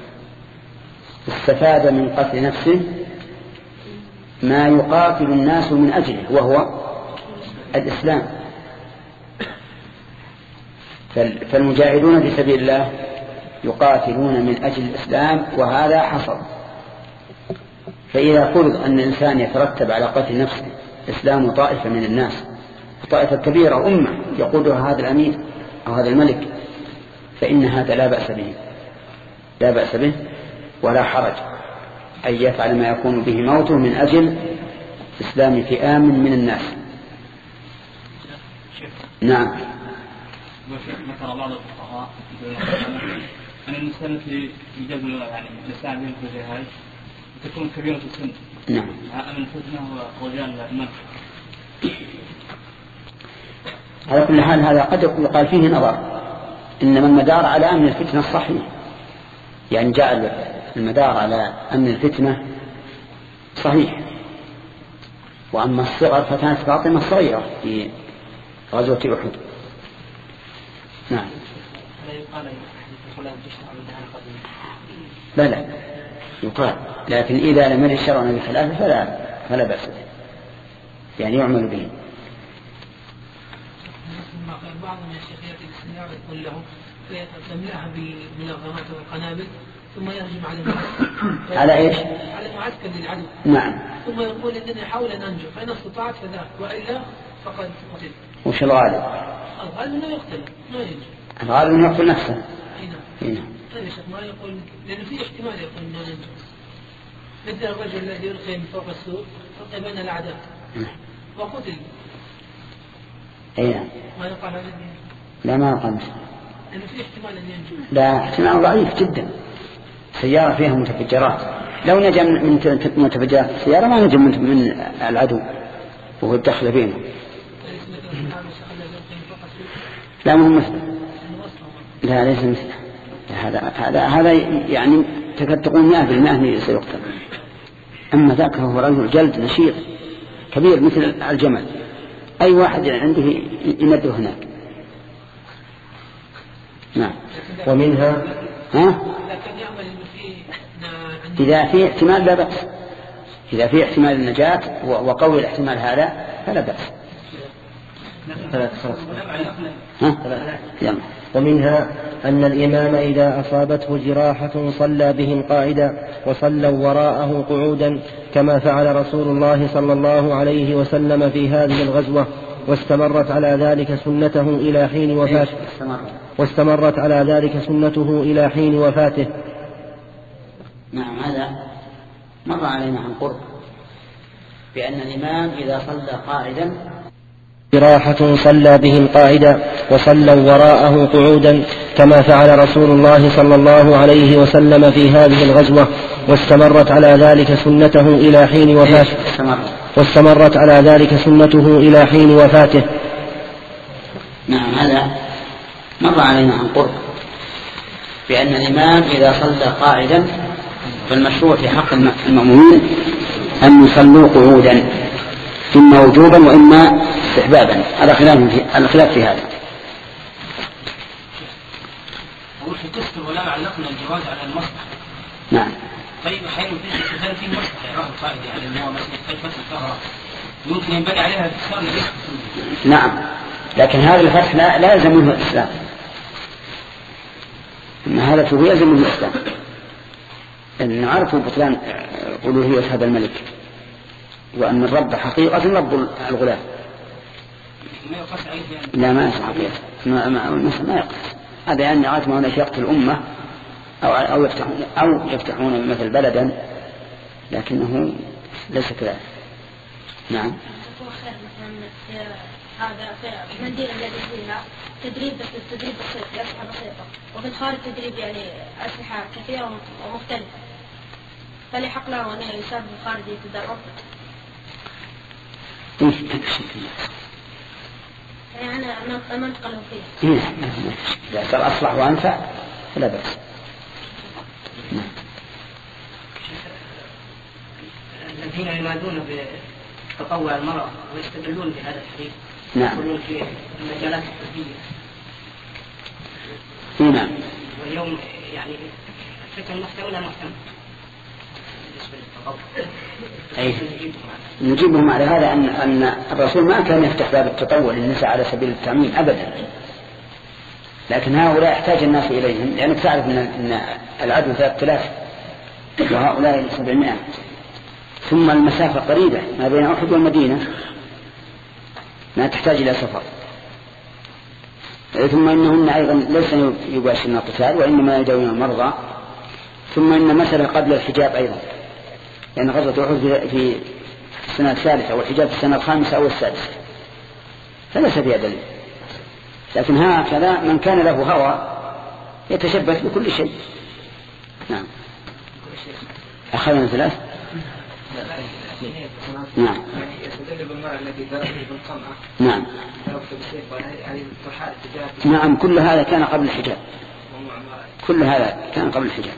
استفاد من قتل نفسه ما يقاتل الناس من أجله وهو الإسلام. فالمجاهدون في سبيل الله يقاتلون من أجل الإسلام وهذا حصل. فإذا فرض أن الإنسان يترتب على قتل نفسه إسلام طائفة من الناس، طائفة كبيرة أمة يقودها هذا الأمير أو هذا الملك، فإن هذا لا بأس به لا بأس به ولا حرج أن يفعل ما يكون به موته من أجل إسلام فئام من الناس. نعم. ذكر بعض الفقهاء أن الإنسان في إيجاد يعني الإسلام بين الجهاد تكون كبيرة السن. نعم. أمن الفتنة ورجال المنع. على كل حال هذا قد يقال فيه نظر، إنما المدار على أمن الفتنة الصحيح، يعني جعل المدار على أمن الفتنة صحيح. وأما الصغر فكانت فاطمة صغيرة في غزوة أحد. نعم. لا لا يقال، لكن إذا لم يرد الشرع بخلافه فلا فلا بأس به، يعني يعمل به. بعض من الشيخ السيارة يقول له تملأها بالمنظمات والقنابل ثم يهجم على المعسكر. على ايش؟ على المعسكر للعدو. نعم. ثم يقول انني احاول ان انجو، فان استطعت فذاك والا فقد قتل. وش الغالب؟ الغالب انه يقتل ما ينجو. الغالب انه يقتل نفسه. اي نعم. نعم. هذا الشيخ ما يقول لانه في احتمال يقول انه ننجو. مثل الرجل الذي يلقي من فوق السور القي بين الاعداء وقتل. اي نعم. ما يقال هذا؟ لا ما يقال. لأنه في احتمال أن ينجو. لا احتمال ضعيف جدا. سيارة فيها متفجرات، لو نجا من متفجرات السيارة ما نجا من العدو وهو الدخل بينه. لا مو مثله، لا ليس مثله، هذا هذا هذا يعني تكاد تقول مئة بالمئة سيقتل. أما ذاك هو رجل جلد نشيط كبير مثل الجمل، أي واحد عنده ينده هناك. نعم. ومنها ها؟ إذا في احتمال لا بأس، إذا في احتمال النجاة وقوي الاحتمال هذا فلا بأس. ومنها أن الإمام إذا أصابته جراحة صلى بهم قاعدا وصلوا وراءه قعودا كما فعل رسول الله صلى الله عليه وسلم في هذه الغزوة، واستمرت على ذلك سنته إلى حين وفاته واستمرت على ذلك سنته إلى حين وفاته. نعم. هذا مر علينا عن قرب بأن الإمام إذا صلى قاعدا جراحة صلى بهم قاعدا وصلوا وراءه قعودا كما فعل رسول الله صلى الله عليه وسلم في هذه الغزوة، واستمرت على ذلك سنته إلى حين وفاته واستمرت على ذلك سنته إلى حين وفاته. نعم. هذا مر علينا عن قرب بأن الإمام إذا صلى قاعدا فالمشروع في حق المأمومين أن يصلوا قعودا، إما وجوبا وإما استحبابا، على خلاف في الخلاف في هذا. وفي قسط العلماء علقنا الجواز على المصلحة. نعم. طيب أحيانا في في مصلحة يراه القائد على أنه مثلا فتح الكهرباء يمكن ينبني عليها الاستثار للرزق. نعم. لكن هذا الفتح لا, لا يلزم منه الإسلام، إن هذا هو يلزم منه الإسلام، أن نعرف بطلان ألوهية هذا الملك، وأن الرب حقيقة رب الغلام. لا ما يصح حقيقة، ما ما ما يقص هذا، يعني عاد ما هنا يقتل الأمة أو أو يفتحون أو يفتحون مثل بلدا، لكنه ليس كذلك. نعم. هذا في المنديل الذي فيها تدريب بس التدريب بسيط أسلحة بسيطة، وفي الخارج تدريب يعني أسلحة كثيرة ومختلفة، فلحق له أن يسافر في الخارج يتدرب. إيه تكشف يعني أنا ما انتقله فيه. إيه إذا صار أصلح وأنفع فلا بأس. الذين ينادون بتطوع المرأة ويستدلون بهذا الحديث. نعم. يقولون في المجالات الطبية. نعم. واليوم يعني الفتن محتمل ولا محتمل بالنسبة للتطوع. أي نجيبهم على هذا أن أن الرسول ما كان يفتح باب التطوع للنساء على سبيل التعميم أبدا، لكن هؤلاء يحتاج الناس إليهم، لأنك يعني تعرف أن العدو ثلاثة آلاف وهؤلاء سبعمائة، ثم المسافة قريبة ما بين أحد والمدينة، ما تحتاج إلى سفر، ثم إنهن أيضا ليس يباشرن القتال وإنما يدعون المرضى، ثم إن مسألة قبل الحجاب أيضا، لأن يعني غزوة أحد في السنة الثالثة والحجاب في السنة الخامسة أو السادسة، فليس فيها دليل. لكن هكذا من كان له هوى يتشبث بكل شيء. نعم. أخذنا ثلاث. نعم. نعم. نعم. كل هذا كان قبل الحجاب، كل هذا كان قبل الحجاب.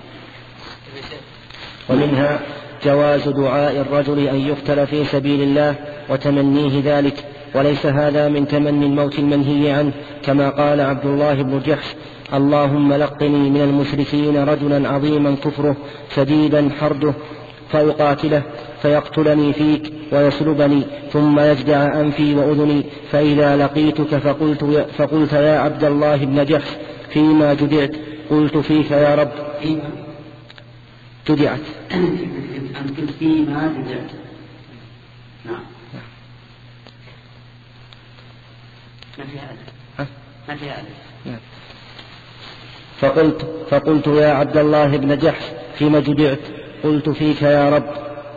ومنها جواز دعاء الرجل أن يقتل في سبيل الله وتمنيه ذلك، وليس هذا من تمني الموت المنهي عنه، كما قال عبد الله بن جحش: اللهم لقني من المشركين رجلا عظيما كفره شديدا حرده فيقاتله فيقتلني فيك ويسلبني ثم يجدع أنفي وأذني، فإذا لقيتك فقلت يا, فقلت يا عبد الله بن جحش فيما جدعت؟ قلت فيك يا رب. جدعت أنت فيما جدعت. نعم. ما في هذا ما في هذا. فقلت فقلت يا عبد الله بن جحش فيما جدعت؟ قلت فيك يا رب.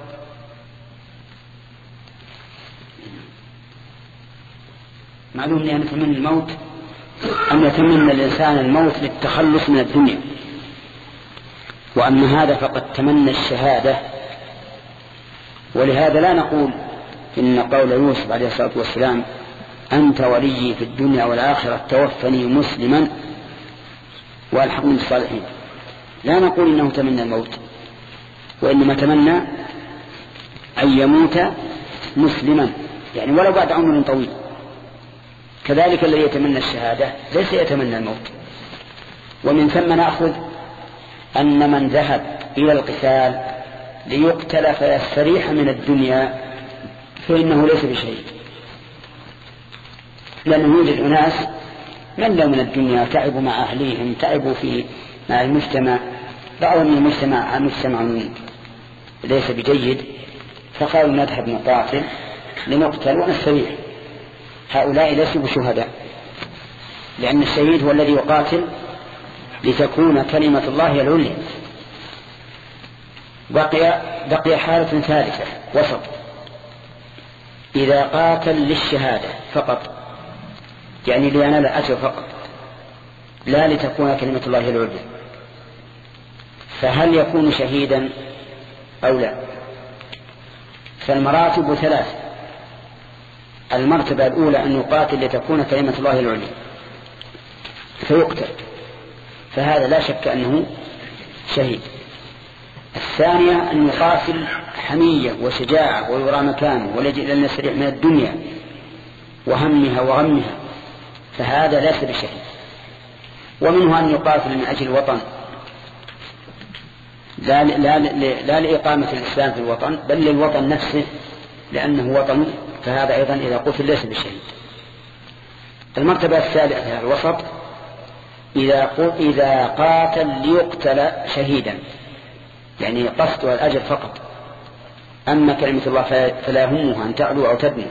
معلوم أن يتمنى الموت أن يتمنى الإنسان الموت للتخلص من الدنيا، وأما هذا فقد تمنى الشهادة. ولهذا لا نقول إن قول يوسف عليه الصلاة والسلام أنت ولي في الدنيا والآخرة توفني مسلما والحقني بالصالحين. لا نقول إنه تمنى الموت، وإنما تمنى أن يموت مسلما، يعني ولو بعد عمر طويل. كذلك الذي يتمنى الشهادة ليس يتمنى الموت. ومن ثم نأخذ أن من ذهب إلى القتال ليقتل فيستريح من الدنيا فإنه ليس بشهيد، لأنه يوجد أناس ملوا من الدنيا، تعبوا مع أهليهم، تعبوا في مع المجتمع، رأوا من المجتمع مجتمع ليس بجيد، فقالوا نذهب نقاتل لنقتل ونستريح. هؤلاء ليسوا بشهداء، لأن الشهيد هو الذي يقاتل لتكون كلمة الله العليا. بقي بقي حالة ثالثة وسط، إذا قاتل للشهادة فقط، يعني لينال أجر فقط لا لتكون كلمة الله العليا، فهل يكون شهيدا أو لا؟ فالمراتب ثلاث. المرتبة الأولى أن يقاتل لتكون كلمة الله العليا فيقتل، فهذا لا شك أنه شهيد. الثانية أن يقاتل حمية وشجاعة ويرى مكانه ولجئ أن يستريح من الدنيا وهمها وغمها، فهذا ليس بشهيد. ومنه أن يقاتل من أجل الوطن، لا, لا, لا لإقامة الإسلام في الوطن بل للوطن نفسه لأنه وطن، فهذا أيضا إذا قتل ليس بشهيد. المرتبة الثالثة الوسط، إذا, إذا قاتل ليقتل شهيدا، يعني قصد الأجر فقط، أما كلمة الله فلا همها أن تعلو أو تبني،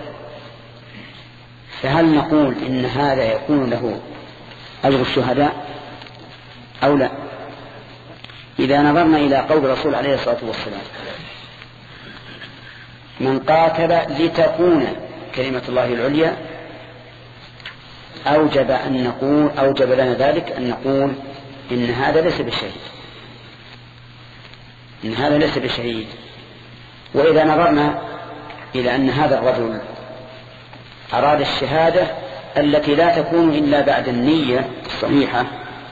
فهل نقول إن هذا يكون له أجر الشهداء أو لا؟ إذا نظرنا إلى قول الرسول عليه الصلاة والسلام من قاتل لتكون كلمة الله العليا، أوجب أن نقول أوجب لنا ذلك أن نقول إن هذا ليس بالشهيد، إن هذا ليس بالشهيد. وإذا نظرنا إلى أن هذا الرجل أراد الشهادة التي لا تكون إلا بعد النية الصحيحة،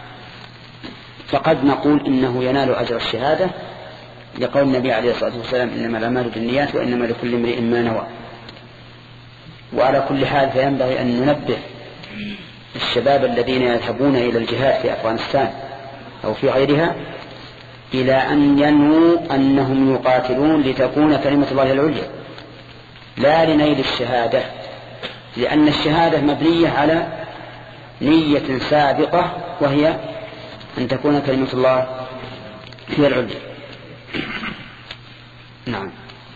فقد نقول إنه ينال أجر الشهادة لقول النبي عليه الصلاة والسلام إنما الأعمال بالنيات وإنما لكل امرئ ما نوى. وعلى كل حال فينبغي أن ننبه الشباب الذين يذهبون إلى الجهاد في أفغانستان أو في غيرها إلى أن ينووا أنهم يقاتلون لتكون كلمة الله العليا لا لنيل الشهادة، لأن الشهادة مبنية على نية سابقة وهي أن تكون كلمة الله هي العليا. نعم.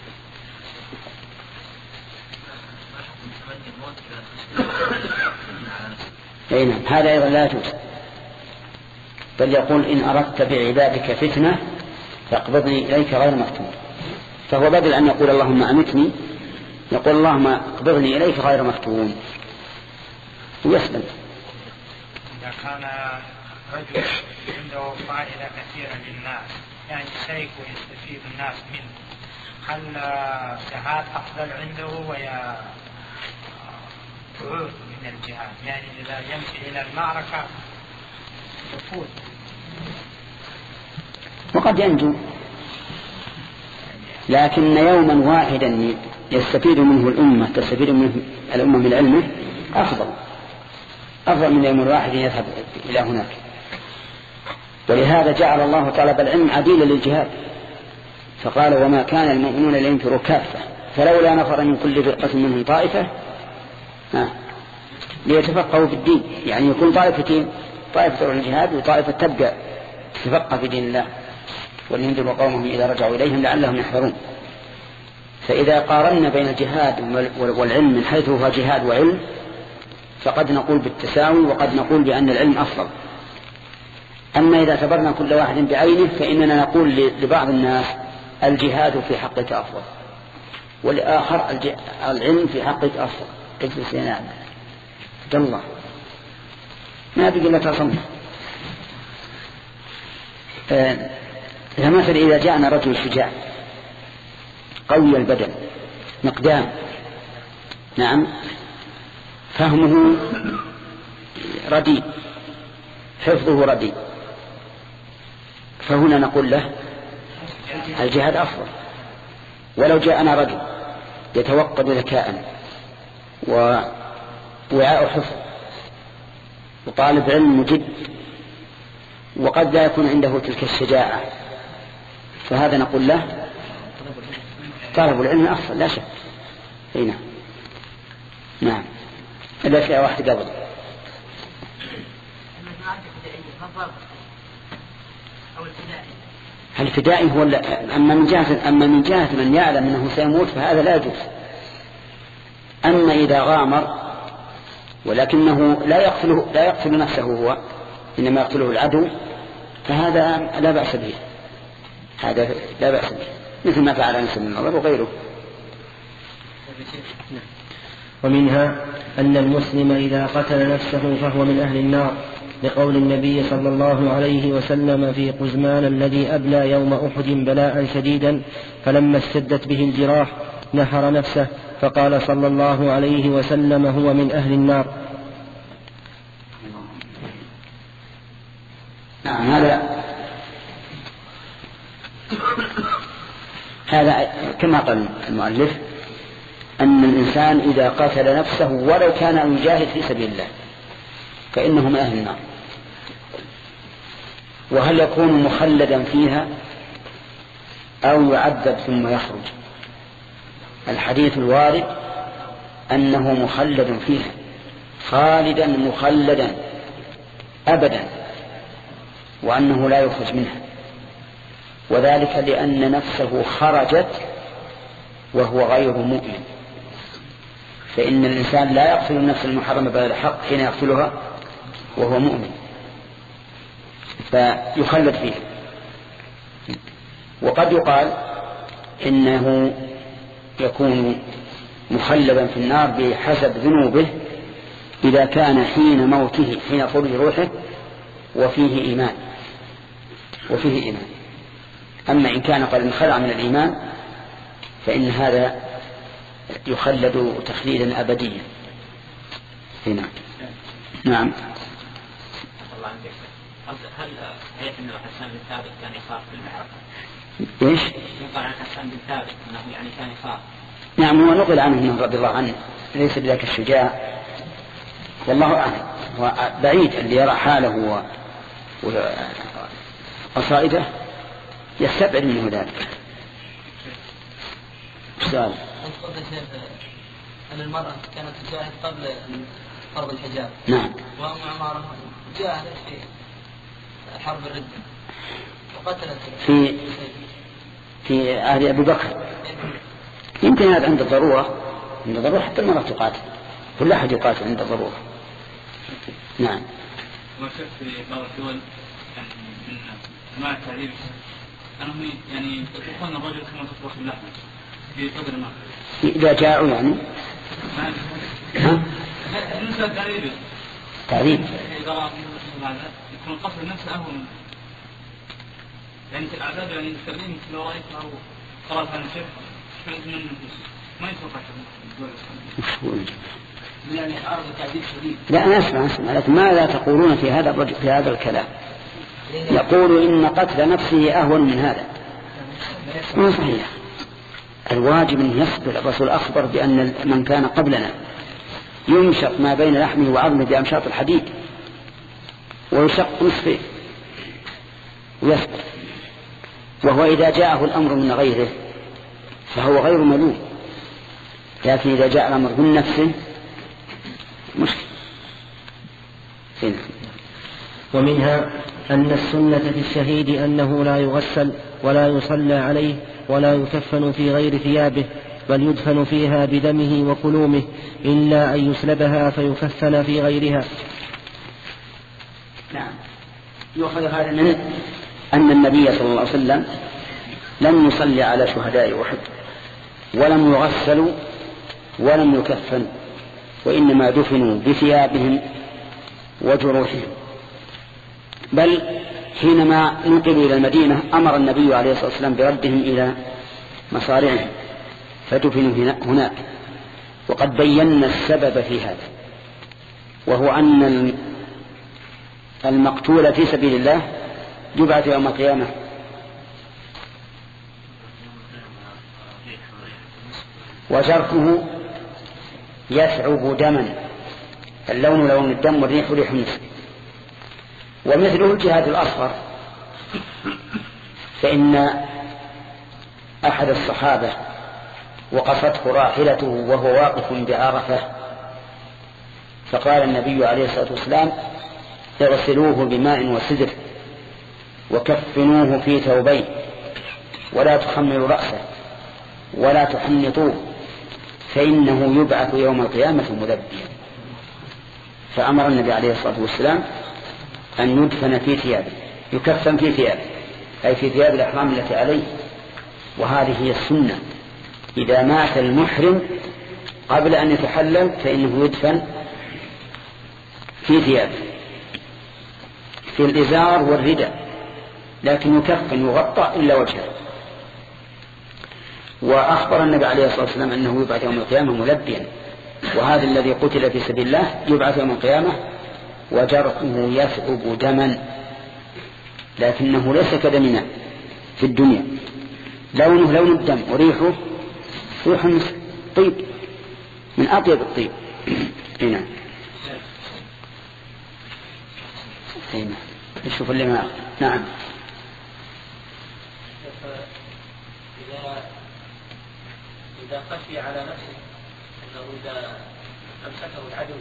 أي نعم، هذا أيضا لا يجوز، بل يقول إن أردت بعبادك فتنة فاقبضني إليك غير مفتون، فهو بدل أن يقول اللهم أمتني يقول اللهم اقبضني إليك غير مفتون ويسلم. إذا كان رجل عنده فائدة كثيرة للناس، يعني شيء ويستفيد الناس منه، هل الجهاد أفضل عنده ويا تعود من الجهاد؟ يعني إذا يمشي إلى المعركة يفوز وقد ينجو، لكن يوما واحدا يستفيد منه الأمة تستفيد منه الأمة من علمه أفضل أفضل من يوم واحد يذهب إلى هناك. ولهذا جعل الله طلب العلم عديلا للجهاد، فقال وما كان المؤمنون لينفروا كافة فلولا نفر من كل فرقة منهم طائفة ليتفقهوا في الدين، يعني يكون طائفتين، طائفة تروح الجهاد وطائفة تبقى تتفقه في دين الله ولينذروا قومهم إذا رجعوا إليهم لعلهم يحذرون. فإذا قارنا بين الجهاد والعلم من حيث هو جهاد وعلم فقد نقول بالتساوي وقد نقول بأن العلم أفضل. أما إذا اعتبرنا كل واحد بعينه فإننا نقول لبعض الناس الجهاد في حقك أفضل والآخر العلم في حقك أفضل. اجلس يا نعم الله ما بقي إلا تصمت. فمثل إذا جاءنا رجل شجاع قوي البدن مقدام، نعم، فهمه رديء، حفظه رديء، فهنا نقول له الجهاد أفضل. ولو جاءنا رجل يتوقد ذكاء ووعاء حفظ وطالب علم مجد وقد لا يكون عنده تلك الشجاعة، فهذا نقول له طالب العلم أفضل لا شك. هنا نعم. إلا شيء واحد قبل الفدائي هو أما من جهة أما من جهة من يعلم أنه سيموت فهذا لا يجوز. أما إذا غامر ولكنه لا يقتله لا يقتل نفسه هو إنما يقتله العدو فهذا لا بأس به، هذا لا بأس به مثل ما فعل أنس بن النضر وغيره. ومنها أن المسلم إذا قتل نفسه فهو من أهل النار، لقول النبي صلى الله عليه وسلم في قزمان الذي أبلى يوم أحد بلاء شديدا فلما اشتدت به الجراح نحر نفسه، فقال صلى الله عليه وسلم هو من أهل النار. نعم. هذا هذا كما قال المؤلف أن الإنسان إذا قتل نفسه ولو كان يجاهد في سبيل الله فإنه من أهل النار. وهل يكون مخلدا فيها أو يعذب ثم يخرج؟ الحديث الوارد أنه مخلد فيها خالدا مخلدا أبدا، وأنه لا يخرج منها، وذلك لأن نفسه خرجت وهو غير مؤمن. فإن الإنسان لا يقتل النفس المحرمة بغير الحق حين يقتلها وهو مؤمن فيخلد فيها. وقد يقال إنه يكون مخلدا في النار بحسب ذنوبه إذا كان حين موته حين خروج روحه وفيه إيمان وفيه إيمان. أما إن كان قد انخلع من الإيمان فإن هذا يخلد تخليدا أبديا. هنا نعم. هل هي أنه حسان بن ثابت كان يخاف في المعركة؟ إيش؟ يقال عن حسان بن ثابت أنه يعني كان يخاف. نعم. هو نقل عنه أنه رضي الله عنه ليس بذاك الشجاع والله أعلم. بعيد اللي يرى حاله وقصائده يستبعد منه ذلك. سؤال. أن المرأة كانت تجاهد قبل فرض الحجاب. نعم. وأم عمارة جاهدت في حرب الردة وقتلت في في عهد أبي بكر. يمكن هذا عند الضرورة، عند الضرورة حتى المرأة تقاتل، كل أحد يقاتل عند الضرورة. نعم. ما شفت في بعض الدول يعني من أنواع التعذيب أنهم يعني يطبخون الرجل كما تطبخ اللحم في قدر ما إذا جاءوا يعني ها؟ الإنسان تعذيب تعذيب إذا رأى يكون القتل نفسه أهون يعني في الأعداد يعني يستخدم لو رأيت أو قرأت عن الشيخ ما يتوقع يعني عرض تعذيب شديد. لا أنا أسمع أسمع لكن ماذا تقولون في هذا الرجل في هذا الكلام؟ يقول إن قتل نفسه أهون من هذا. ما صحيح. الواجب أن يصبر. الرسول أخبر بأن من كان قبلنا يمشط ما بين لحمه وعظمه بأمشاط الحديد ويشق نصفه ويصبر. وهو إذا جاءه الأمر من غيره فهو غير ملوم، لكن إذا جاء الأمر من نفسه مشكل. ومنها أن السنة في الشهيد أنه لا يغسل ولا يصلى عليه ولا يكفن في غير ثيابه، بل يدفن فيها بدمه وكلومه إلا أن يسلبها فيكفن في غيرها. نعم. يؤخذ هذا من أن النبي صلى الله عليه وسلم لم يصلي على شهداء أحد ولم يغسلوا ولم يكفنوا، وإنما دفنوا بثيابهم وجروحهم. بل حينما نقلوا إلى المدينة أمر النبي عليه الصلاة والسلام بردهم إلى مصارعهم فدفنوا هناك. وقد بينا السبب في هذا وهو أن المقتول في سبيل الله يبعث يوم القيامة وجرحه يسعب دما، اللون لون الدم والريح ريح المسك. ومثله الجهاد الأصغر، فإن أحد الصحابة وقفته راحلته وهو واقف بعرفة، فقال النبي عليه الصلاة والسلام: اغسلوه بماء وسدر وكفنوه في ثوبين ولا تخمروا رأسه ولا تحنطوه فإنه يبعث يوم القيامة مذبيا. فأمر النبي عليه الصلاة والسلام أن يدفن في ثيابه، يكفن في ثيابه، أي في ثياب الأحرام التي عليه. وهذه هي السنة، إذا مات المحرم قبل أن يتحلل فإنه يدفن في ثيابه، في الإزار والرداء، لكن يكفن يغطى إلا وجهه. وأخبر النبي عليه الصلاة والسلام أنه يبعث يوم القيامة ملبيا، وهذا الذي قتل في سبيل الله يبعث يوم القيامة وجرحه يسعب دما، لكنه ليس كدمنا في الدنيا، لونه لون الدم وريحه ريح المسك، طيب من أطيب الطيب. هنا هنا نشوف اللي ما نعم. إذا خشي على نفسه أنه إذا أمسكه العدو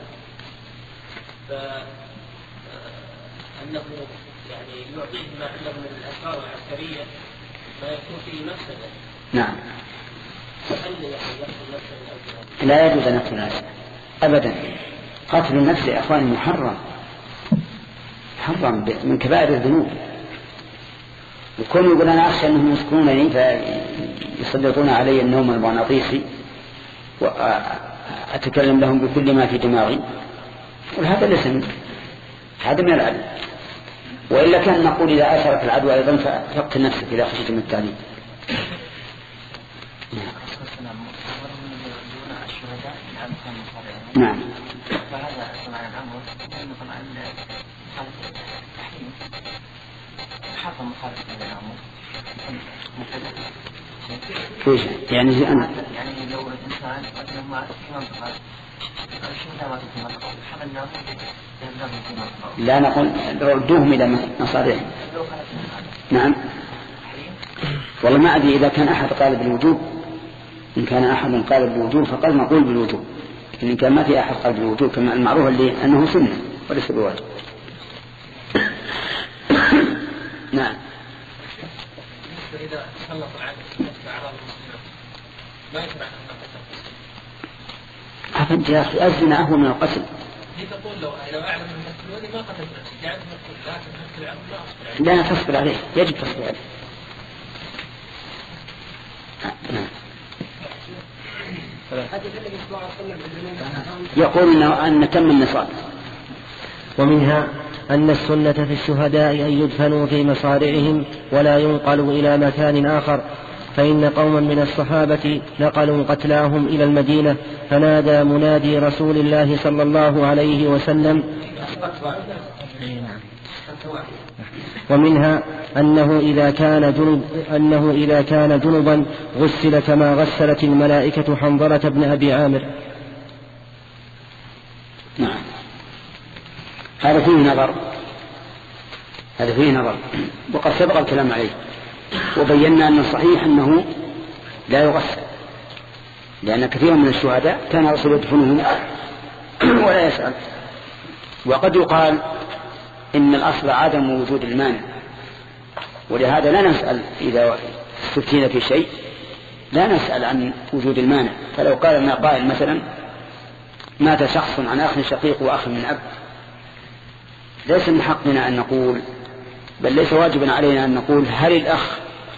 فأنه يعني يعطيه ما عنده من الأسرار العسكرية ما يكون فيه مفسدة. نعم. فهل يعني يقتل نفسه؟ لا يجوز أن يقتل نفسه أبدا. قتل النفس يا أخواني محرم، محرم من كبائر الذنوب. يكون يقول أنا أخشى أنهم يسكنونني فيسلطون علي النوم المغناطيسي وأتكلم لهم بكل ما في دماغي، وهذا ليس منه، هذا من العدو. وإلا كان نقول إذا أثرت العدو أيضا فاقتل نفسك إذا خشيت من التعليم. نعم. فهذا طبعا الأمر لأنه طبعا حصل مخالفة للأمر. كيف يعني زي أنا يعني لو الإنسان مثلا ما في منطقة شو دعوات في منطقة حملناه في منطقة لا نقول ردوهم إلى مصاريهم. نعم. والله ما أدري إذا كان أحد قال بالوجوب، إن كان أحد قال بالوجوب فقد نقول بالوجوب، إن كان ما في أحد قال بالوجوب كما المعروف اللي أنه سنة وليس بواجب. نعم. إذا سلط العدل في أعراض المسلمين ما يشرع أن نقتل. أفنت يا أخي الزنا أهون من القتل. هي تقول لو لو أعلم من التلوني ما قتلت نفسي، يعني نقتل لكن نقتل عنه لا أصبر عليه. لا تصبر عليه، يجب تصبر عليه. نعم. يقول إنه أن تم النصاب. ومنها أن السنة في الشهداء أن يدفنوا في مصارعهم ولا ينقلوا إلى مكان آخر، فإن قوما من الصحابة نقلوا قتلاهم إلى المدينة فنادى منادي رسول الله صلى الله عليه وسلم. ومنها أنه إذا كان جنب أنه إذا كان جنبا غسل كما غسلت الملائكة حنظلة بن أبي عامر. نعم. هذا فيه نظر، هذا فيه نظر، وقد سبق الكلام عليه، وبينا أن الصحيح أنه لا يغسل، لأن كثيرا من الشهداء كان الرسول يدفنهم ولا يسأل. وقد يقال إن الأصل عدم وجود المانع، ولهذا لا نسأل إذا استفتينا في شيء، لا نسأل عن وجود المانع. فلو قال لنا قائل مثلا مات شخص عن أخ شقيق وأخ من أب، ليس من حقنا أن نقول، بل ليس واجبا علينا أن نقول هل الأخ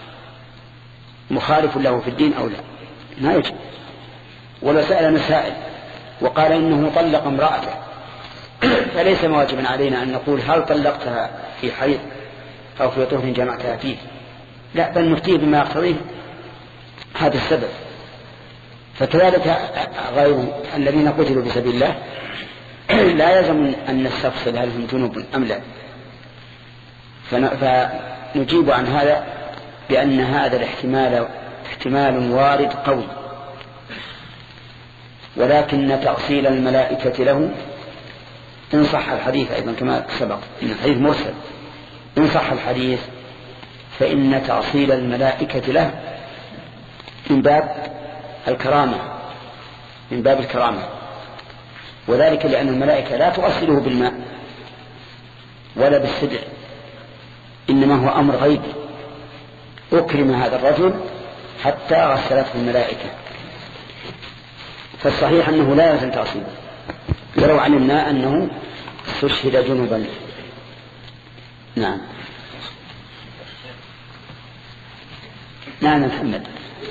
مخالف له في الدين أو لا، ما يجب. ولو سألنا سائل وقال إنه طلق امرأته، فليس واجبا علينا أن نقول هل طلقتها في حيض أو في طهر جمعتها فيه، لا، بل نفتيه بما يقتضيه هذا السبب. فكذلك غير الذين قتلوا في سبيل الله لا يلزم أن نستفصل هل هم جنوب أم لا، فنجيب عن هذا بأن هذا الاحتمال احتمال وارد قوي، ولكن تأصيل الملائكة له إن صح الحديث أيضا كما سبق إن الحديث مرسل، إن صح الحديث فإن تأصيل الملائكة له من باب الكرامة، من باب الكرامة، وذلك لأن الملائكة لا تؤصله بالماء ولا بالسدع، إنما هو أمر غيبي. أكرم هذا الرجل حتى غسلته الملائكة، فالصحيح أنه لا يلزم تأصيله، ولو علمنا أنه استشهد جنبا. نعم نعم محمد.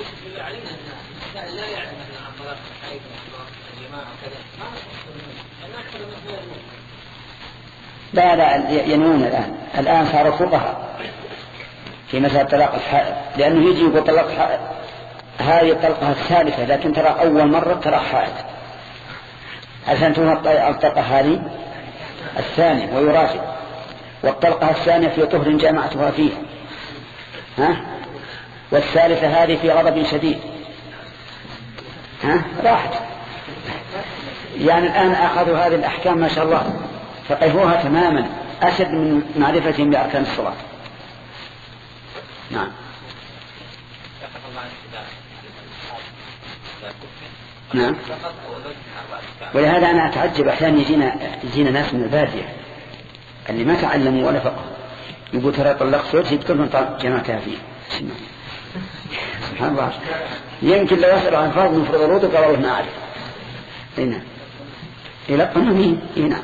لا لا ينوون الآن الآن صاروا فقهاء في مسألة طلاق الحائض، لأنه يجي يقول طلاق حائض هذه الطلقة الثالثة، لكن ترى أول مرة ترى حائض عشان تنهى الطلقة هذه الثانية ويراجع، والطلقة الثانية في طهر جامعتها فيه، ها، والثالثة هذه في غضب شديد، ها راحت. يعني الآن أخذوا هذه الأحكام ما شاء الله فقهوها تماما أشد من معرفتهم بأركان الصلاة. نعم. نعم. ولهذا أنا أتعجب أحيانا يجينا يجينا ناس من البادية اللي ما تعلموا ولا فقهوا يقول ترى طلقت وجهي بكل من جمعتها فيه. سبحان الله، يمكن لو يسأل عن فرض من فرض الوضوء قال والله ما أعرف. هنا إلى قنمين هنا.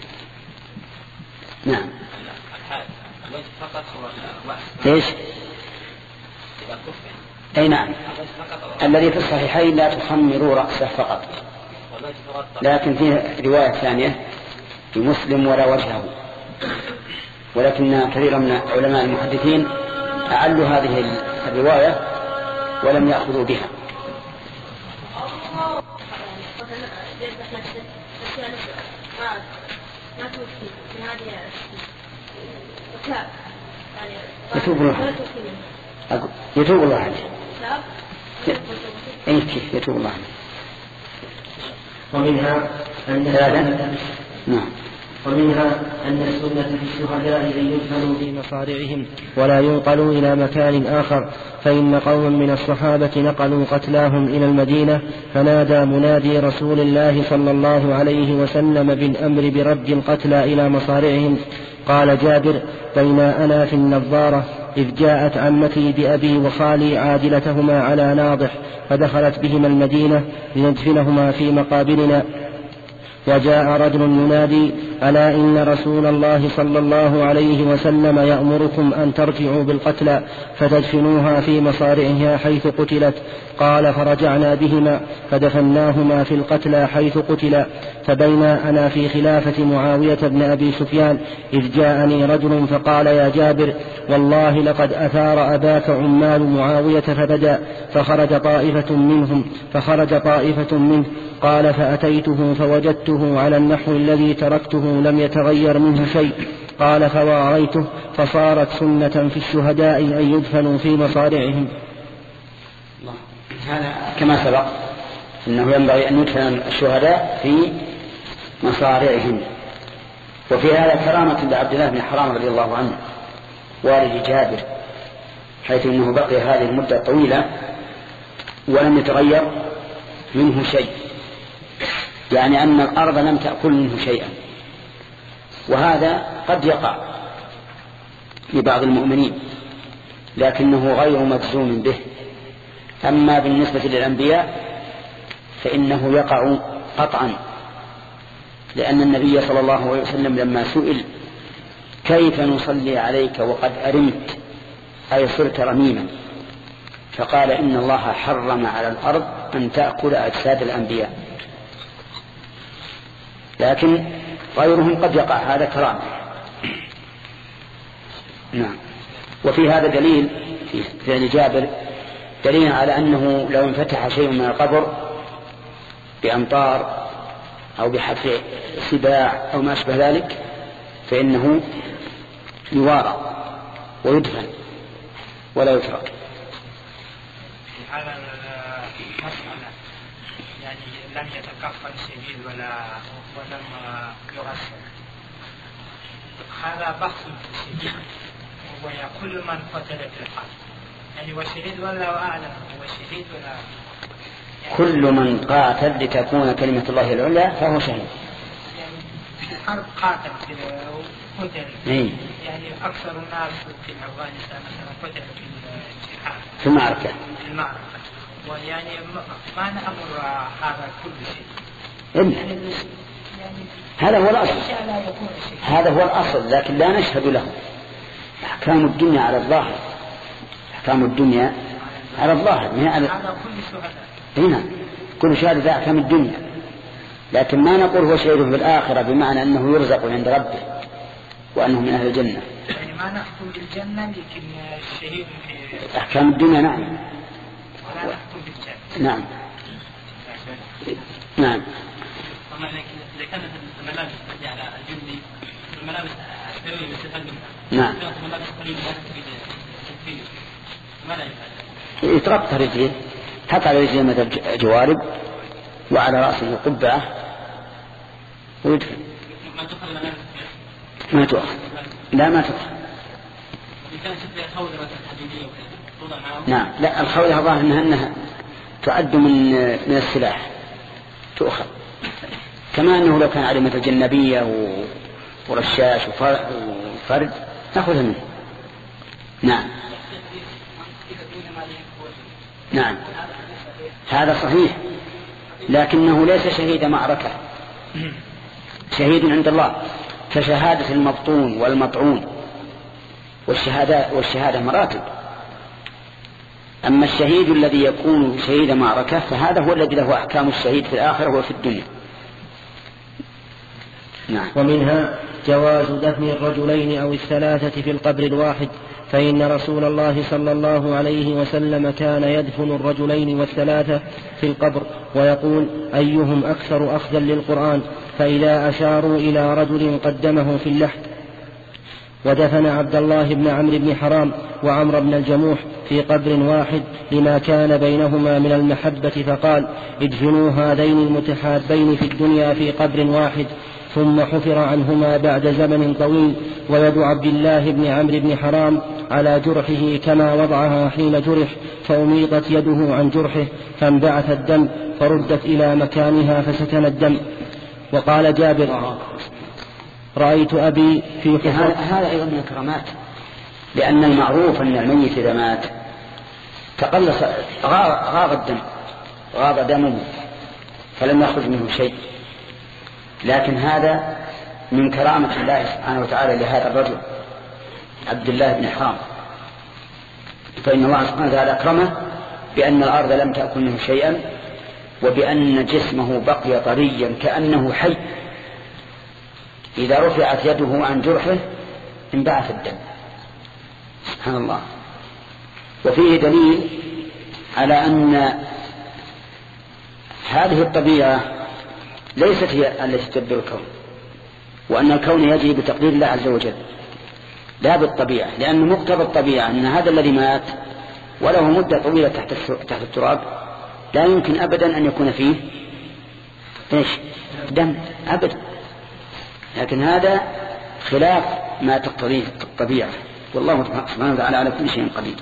نعم. ايش؟ اي نعم، الذي في الصحيحين لا تخمروا رأسه فقط، لكن فيه رواية ثانية في مسلم ولا وجهه، ولكن كثير من علماء المحدثين أعلوا هذه الرواية ولم يأخذوا بها. يتوب الله يتوب الله عليه. أي كيف يتوب الله عليه. ومنها أن نعم ومنها أن السنة في الشهداء أن يدفنوا في مصارعهم ولا ينقلوا إلى مكان آخر، فإن قوما من الصحابة نقلوا قتلاهم إلى المدينة فنادى منادي رسول الله صلى الله عليه وسلم بالأمر برد القتلى إلى مصارعهم. قال جابر: بين أنا في النظارة إذ جاءت عمتي بأبي وخالي عادلتهما على ناضح فدخلت بهما المدينة لندفنهما في مقابرنا، وجاء رجل ينادي: ألا إن رسول الله صلى الله عليه وسلم يأمركم أن ترجعوا بالقتلى فتدفنوها في مصارعها حيث قتلت. قال: فرجعنا بهما فدفناهما في القتلى حيث قتلا. فبينا أنا في خلافة معاوية بن أبي سفيان إذ جاءني رجل فقال: يا جابر والله لقد أثار أباك عمال معاوية فبدأ فخرج طائفة منهم فخرج طائفة منه. قال: فأتيته فوجدته على النحو الذي تركته لم يتغير منه شيء. قال: فواريته فصارت سنة في الشهداء أن يدفنوا في مصارعهم. هذا كما سبق أنه ينبغي أن يدفن الشهداء في مصارعهم. وفي هذا كرامة لعبد الله بن حرام رضي الله عنه والد جابر، حيث أنه بقي هذه المدة الطويلة ولم يتغير منه شيء، يعني أن الأرض لم تأكل منه شيئا. وهذا قد يقع لبعض المؤمنين لكنه غير مجزوم به. أما بالنسبة للأنبياء فإنه يقع قطعا، لأن النبي صلى الله عليه وسلم لما سئل: كيف نصلي عليك وقد أرمت أي صرت رميما؟ فقال: إن الله حرم على الأرض أن تأكل أجساد الأنبياء، لكن غيرهم قد يقع هذا كرامة. نعم. وفي هذا دليل في فعل جابر دليل على أنه لو انفتح شيء من القبر بأمطار أو بحفر سباع أو ما أشبه ذلك فإنه يوارى ويدفن ولا يترك. في هذا المسألة يعني لم يتكفن شهيد ولا ولم يغسل، هذا بحث في الشهيد وهو كل من قتل في الحرب يعني وشهيد ولا أعلم هو شهيد ولا يعني كل من قاتل لتكون كلمة الله العليا فهو شهيد. يعني في الحرب قاتل قتل يعني أكثر الناس في أفغانستان مثلا قتل في الجهاد في المعركة في المعركة ويعني ما نأمر هذا كل شيء يعني يعني هذا هو الأصل هذا هو الأصل لكن لا نشهد له. أحكام الدنيا على الظاهر أحكام الدنيا على الظاهر هذا كل شهداء هنا كل شهادة أحكام الدنيا لكن ما نقول هو شهيد في الآخرة بمعنى أنه يرزق عند ربه وأنه من أهل الجنة يعني ما نحكم بالجنة لكن الشهيد في أحكام الدنيا. نعم ولا نحكم بالجنة. نعم نعم. إذا كانت الملابس على الجندي الملابس عسكرية بالتفلم نعم كانت الملابس قليلة لا تفيد تكفيه ما لا يفعل يتربط رجليه حط على رجليه مثل جوارب وعلى رأسه قبعة ويدفن. ما تأخذ الملابس ما تؤخذ لا ما تؤخذ. كان شفت خوذة مثلا حديدية توضع معه. نعم لا الخوذة ظاهر أنها, أنها تعد من من السلاح تؤخذ كما أنه لو كان عليه مثل جنبية ورشاش وفرد نأخذها منه. نعم نعم هذا صحيح لكنه ليس شهيد معركة شهيد عند الله كشهادة المبطون والمطعون والشهادة, والشهادة مراتب. أما الشهيد الذي يكون شهيد معركة فهذا هو الذي له أحكام الشهيد في الآخرة وفي الدنيا. نعم. ومنها جواز دفن الرجلين أو الثلاثة في القبر الواحد فإن رسول الله صلى الله عليه وسلم كان يدفن الرجلين والثلاثة في القبر ويقول أيهم أكثر أخذا للقرآن فإذا أشاروا إلى رجل قدمه في اللحد. ودفن عبد الله بن عمرو بن حرام وعمر بن الجموح في قبر واحد لما كان بينهما من المحبة فقال ادفنوا هذين المتحابين في الدنيا في قبر واحد. ثم حفر عنهما بعد زمن طويل ويد عبد الله بن عمرو بن حرام على جرحه كما وضعها حين جرح فأميطت يده عن جرحه فانبعث الدم فردت إلى مكانها فسكن الدم. وقال جابر رأيت أبي في حفرة. هذا أيضا من الكرامات لأن المعروف أن الميت إذا مات تقلص غاب الدم غاب دمه فلم يخرج منه شيء لكن هذا من كرامة الله سبحانه وتعالى لهذا الرجل عبد الله بن حرام فإن الله سبحانه وتعالى أكرمه بأن الأرض لم تأكل منه شيئا وبأن جسمه بقي طريا كأنه حي إذا رفعت يده عن جرحه انبعث الدم. سبحان الله. وفيه دليل على أن هذه الطبيعة ليست هي التي تدبر الكون وأن الكون يجري بتقدير الله عز وجل لا بالطبيعة لأن مقتضى الطبيعة أن هذا الذي مات وله مدة طويلة تحت تحت التراب لا يمكن أبدا أن يكون فيه إيش دم أبدا لكن هذا خلاف ما تقتضيه الطبيعة والله سبحانه وتعالى على كل شيء قدير.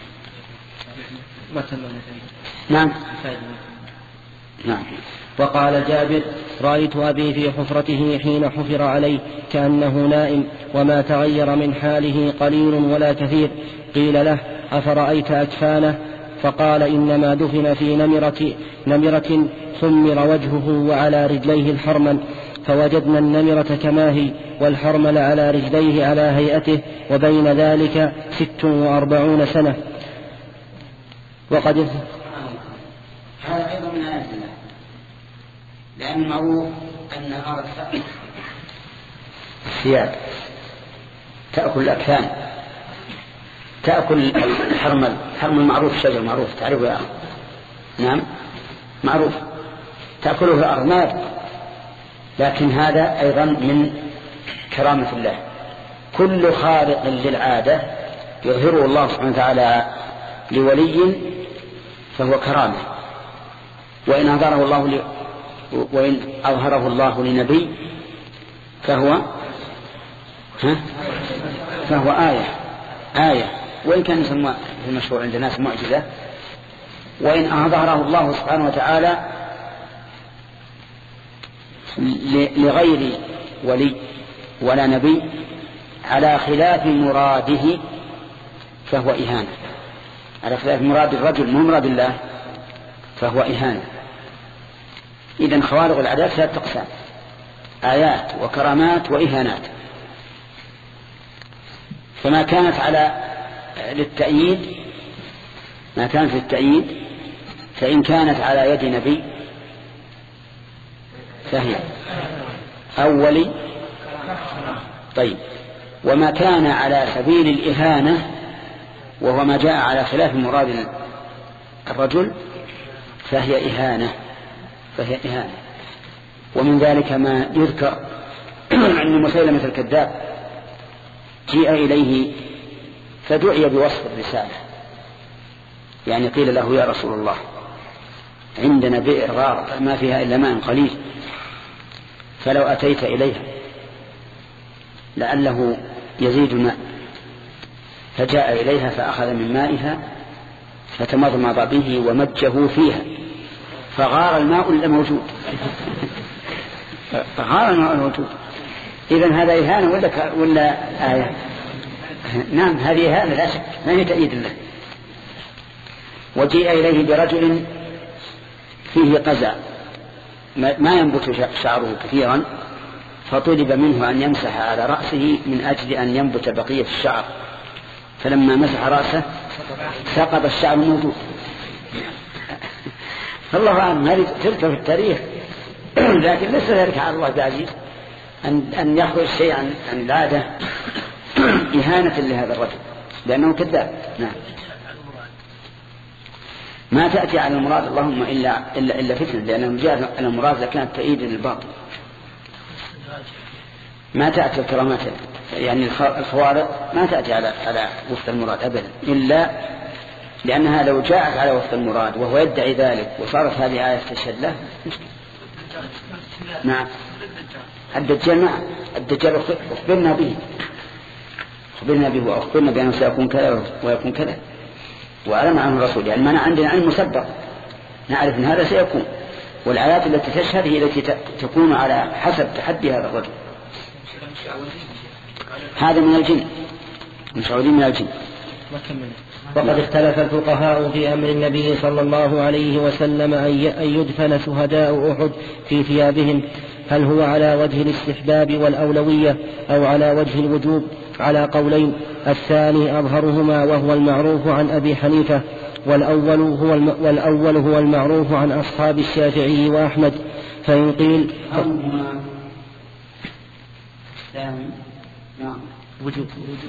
نعم نعم. وقال جابر رأيت أبي في حفرته حين حفر عليه كأنه نائم وما تغير من حاله قليل ولا كثير. قيل له أفرأيت أكفانه فقال إنما دفن في نمرة, نمرة ثمر وجهه وعلى رجليه الحرمل فوجدنا النمرة كما هي والحرمل على رجليه على هيئته وبين ذلك ست وأربعون سنة. وقد هذا أيضا من آيات الله لأن المعروف أن الأرض تأكل الثياب تأكل الأكفان تأكل الحرمل الحرمل معروف شجر معروف تعرفه يا أخي. نعم معروف تأكله الأرض ما لكن هذا أيضا من كرامة الله. كل خارق للعادة يظهره الله سبحانه وتعالى لولي فهو كرامة، وإن أظهره الله ل... وإن أظهره الله لنبي فهو ها؟ فهو آية آية وإن كان يسمى في المشهور عند الناس معجزة. وإن أظهره الله سبحانه وتعالى لغير ولي ولا نبي على خلاف مراده فهو إهانة، على خلاف مراد الرجل مو مراد الله فهو إهانة. إذن خوارق العادات ثلاثة أقسام: آيات وكرامات وإهانات. فما كانت على للتأييد ما كانت للتأييد فإن كانت على يد نبي فهي أولي. طيب، وما كان على سبيل الإهانة وهو ما جاء على خلاف مراد الرجل فهي إهانة فهي إهانة. ومن ذلك ما يذكر عن مسيلمة الكذاب جيء إليه فدعي بوصف الرسالة، يعني قيل له: يا رسول الله عندنا بئر غار ما فيها إلا ماء قليل، فلو أتيت إليها لعله يزيد الماء. فجاء إليها فأخذ من مائها فتمضمض به ومجه فيها فغار الماء الموجود فغار الماء الموجود. إذن هذا إهانة ولا, ولا آية؟ نعم، هذه إهانة لا شك، ما هي تأييد الله. وجيء إليه برجل فيه قزع ما ينبت شعره كثيرا، فطلب منه أن يمسح على رأسه من أجل أن ينبت بقية الشعر، فلما مسح رأسه سقط الشعر الموجود. الله أعلم، هذه تلك في التاريخ لكن ليس ذلك على الله بعزيز أن, أن يخرج شيء عن, عن العادة إهانة لهذا الرجل لأنه كذاب. نعم، ما تأتي على المراد اللهم إلا, إلا, إلا فتنة، لأنه جاء على المراد لكانت تأييد للباطل. ما تأتي الكرامات يعني الخوارق ما تأتي على على وفق المراد أبدا، إلا لأنها لو جاءت على وفق المراد وهو يدعي ذلك وصارت هذه آية تشهد له مشكلة. نعم، الدجال نعم، الدجال أخبرنا به أخبرنا به وأخبرنا بأنه سيكون كذا ويكون كذا، وأعلم عنه الرسول، يعني ما عندنا علم مسبق نعرف أن هذا سيكون، والآيات التي تشهد هي التي تكون على حسب تحدي هذا الرجل. هذا من الجن، مشعوذين من الجن. وقد اختلف الفقهاء في أمر النبي صلى الله عليه وسلم أن يدفن شهداء أحد في ثيابهم، هل هو على وجه الاستحباب والأولوية أو على وجه الوجوب؟ على قولين، الثاني أظهرهما وهو المعروف عن أبي حنيفة، والأول هو, الم... والأول هو المعروف عن أصحاب الشافعي وأحمد. فإن قيل وجوب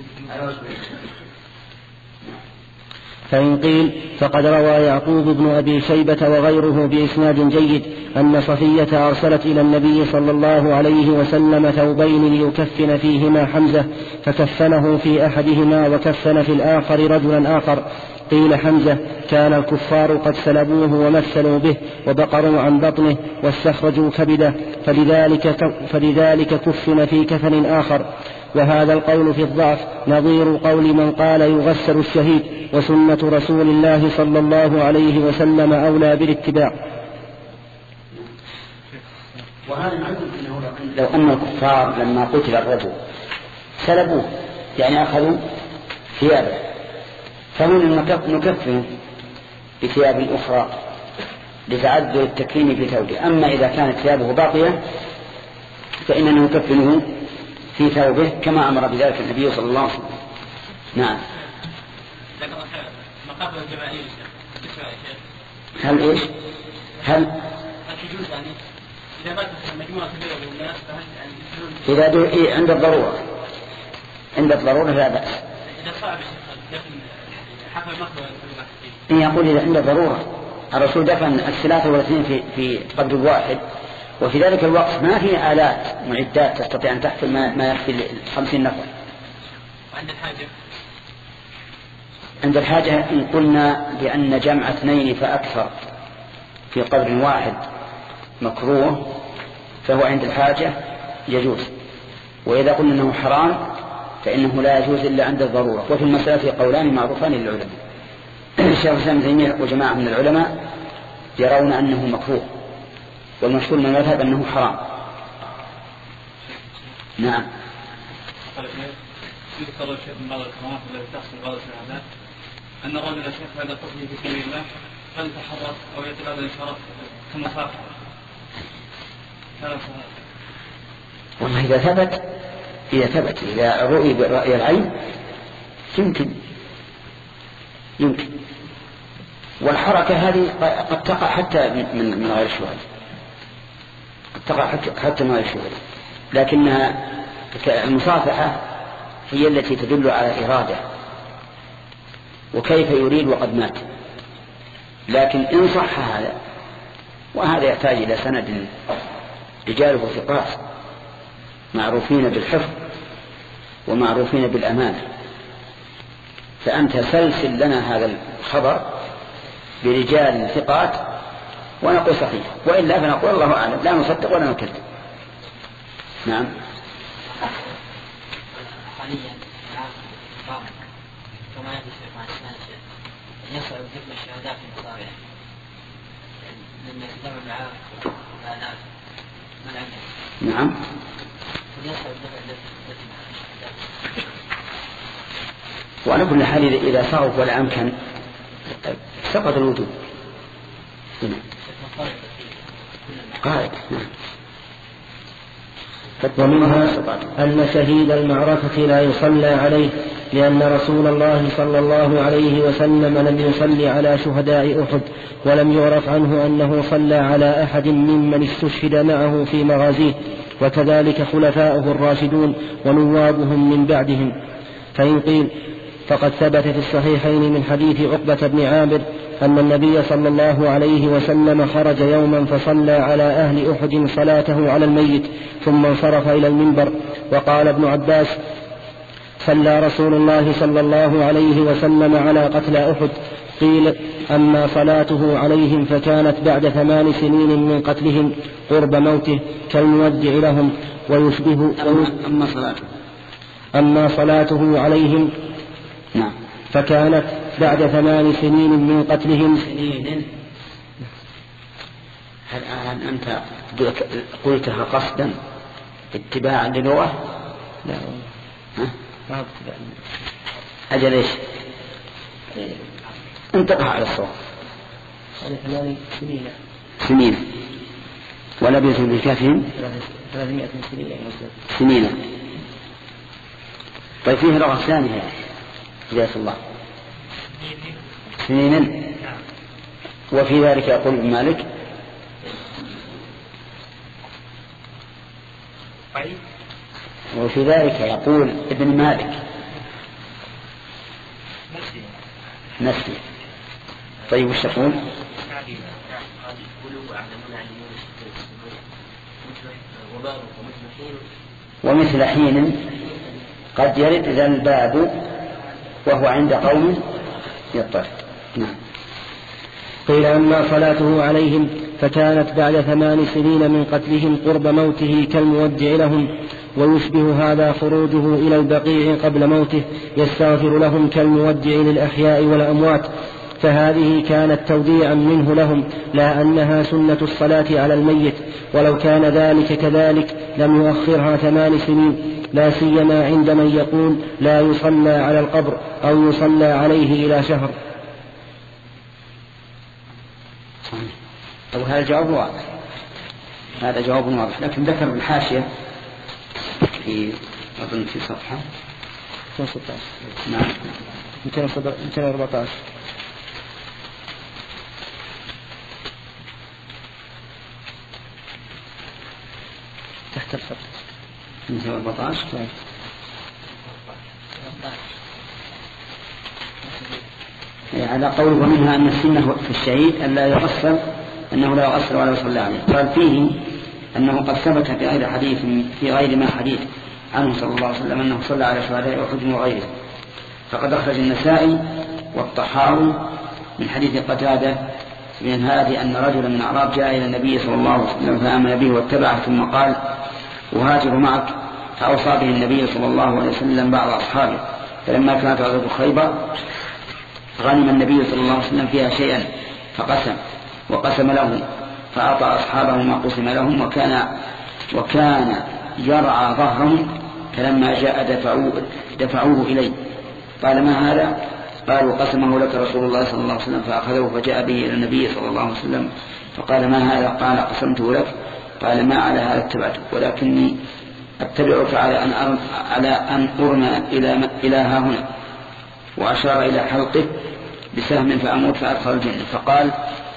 فإن قيل فقد روى يعقوب بن أبي شيبة وغيره بإسناد جيد أن صفية أرسلت إلى النبي صلى الله عليه وسلم ثوبين ليكفن فيهما حمزة، فكفنه في أحدهما وكفن في الآخر رجلا آخر. قيل حمزة كان الكفار قد سلبوه ومثلوا به وبقروا عن بطنه واستخرجوا كبده، فلذلك, فلذلك كفن في كفن آخر. وهذا القول في الضعف نظير قول من قال يغسل الشهيد، وسنة رسول الله صلى الله عليه وسلم أولى بالاتباع. وهذا لو أن الكفار لما قتل الرجل سلبوه يعني أخذوا ثيابه، فهنا نكفن بثياب أخرى لتعذر التكريم في ثوبه. أما إذا كانت ثيابه باقية فإننا نكفنه في ثوبه كما أمر بذلك النبي صلى الله عليه وسلم. نعم. مقابل الجماهير هل إيش؟ هل السجود يعني إذا مات مجموعة كبيرة من الناس فهل إذا دو... إيه عند الضرورة عند الضرورة لا بأس. إذا صعب حفل مقبل إن يقول إذا عند الضرورة. الرسول دفن الثلاثة والاثنين في في قبر واحد وفي ذلك الوقت ما في آلات معدات تستطيع أن تحفل ما يكفي خمسين نفر. وعند الحاجة عند الحاجة إن قلنا بأن جمع اثنين فأكثر في قبر واحد مكروه فهو عند الحاجة يجوز، وإذا قلنا أنه حرام فإنه لا يجوز إلا عند الضرورة. وفي المسألة قولان معروفان للعلماء. الشيخ الإسلام ابن تيمية وجماعة من العلماء يرون أنه مكروه، والمشهور من المذهب أنه حرام. نعم. يذكر الشيخ من بعض الكرامات التي تحصل بعض الشهادات أن الرجل الشيخ بعد قتله في سبيل الله فليتحرك أو يتبادل الإشارات كالمصافحة. والله إذا ثبت إذا ثبت إذا رؤي برأي العين يمكن يمكن والحركة هذه قد تقع حتى من من غير الشهداء، قد تقع حتى من غير الشهداء، لكنها المصافحة هي التي تدل على إرادة وكيف يريد وقد مات. لكن إن صح هذا، وهذا يحتاج إلى سند رجاله ثقات معروفين بالحفظ ومعروفين بالأمانة، فأنت سلسل لنا هذا الخبر برجال ثقات ونقول صحيح، وإلا فنقول الله أعلم، لا نصدق ولا نكذب. نعم. حاليا كما يحدث مع الشهادة يصعب ذكر الشهادات في المصابيح لأن يقدر معاه آلاف من عنده. نعم. يصعب ذكر الشهادات. وعلى كل حال إذا صعب ولا أمكن سقط الوجوب. قاعد. ومنها أن شهيد المعركة لا يصلى عليه، لأن رسول الله صلى الله عليه وسلم لم يصلي على شهداء أحد، ولم يعرف عنه أنه صلى على أحد ممن استشهد معه في مغازيه، وكذلك خلفاؤه الراشدون ونوابهم من بعدهم. فإن قيل فقد ثبت في الصحيحين من حديث عقبة بن عامر أن النبي صلى الله عليه وسلم خرج يوما فصلى على أهل أحد صلاته على الميت ثم انصرف إلى المنبر. وقال ابن عباس: صلى رسول الله صلى الله عليه وسلم على قتل أحد. قيل: أما صلاته عليهم فكانت بعد ثمان سنين من قتلهم قرب موته كالمودع لهم ويشبه. أما صلاته أما صلاته عليهم نعم فكانت بعد ثمان سنين من قتلهم. سنين. هل, هل أنت قلتها قصدا اتباعا للغة؟ لا ها؟ ما اتباعا. أجل إيش؟ انتقها على الصواب. ثمان سنين. سنين. ولبثوا بكافهم ثلاثمائة سنين. سنين. طيب فيه لغة ثانية جزاك الله. سنين. وفي ذلك يقول ابن مالك: وفي ذلك يقول ابن مالك نسي. طيب وش تقول؟ ومثل حين قد يرد ذا الباب وهو عند قوم يضطرد. نعم. قيل: أما صلاته عليهم فكانت بعد ثمان سنين من قتلهم قرب موته كالمودع لهم، ويشبه هذا خروجه إلى البقيع قبل موته يستغفر لهم كالمودع للأحياء والأموات، فهذه كانت توديعا منه لهم، لا أنها سنة الصلاة على الميت، ولو كان ذلك كذلك لم يؤخرها ثمان سنين، لا سيما عند من يقول لا يصلى على القبر أو يصلى عليه إلى شهر. طيب هذا الجواب واضح، هذا جواب واضح، لكن ذكر الحاشية في أظن في صفحة مئتين وستة عشر. نعم مئتين وأربعة عشر. تحت الخط مئتين وأربعة عشر. على قوله: ومنها أن السنة في الشهيد أن لا يغسل، أنه لا يغسل ولا يصلى عليه. قال فيه أنه قد ثبت في غير حديث في غير ما حديث عنه صلى الله عليه وسلم أنه صلى على شهداء أحد وغيره. فقد أخرج النسائي والطحاوي من حديث قتادة من هذه أن رجلا من الأعراب جاء إلى النبي صلى الله عليه وسلم فآمن به واتبعه ثم قال أهاجر معك، فأوصى به النبي صلى الله عليه وسلم بعض أصحابه. فلما كانت غزوة خيبر غنم النبي صلى الله عليه وسلم فيها شيئا فقسم وقسم لهم فأعطى أصحابه ما قسم لهم، وكان وكان يرعى ظهرهم، فلما جاء دفعوه, دفعوه إليه. قال ما هذا؟ قالوا قسمه لك رسول الله صلى الله عليه وسلم، فأخذه فجاء به إلى النبي صلى الله عليه وسلم فقال ما هذا؟ قال قسمته لك. قال ما على هذا اتبعتك، ولكني أتبعك على أن أرم على أن أرمى إلى إلى ها هنا، وأشار إلى حلقه بسهم فأموت فأدخل الجنة. فقال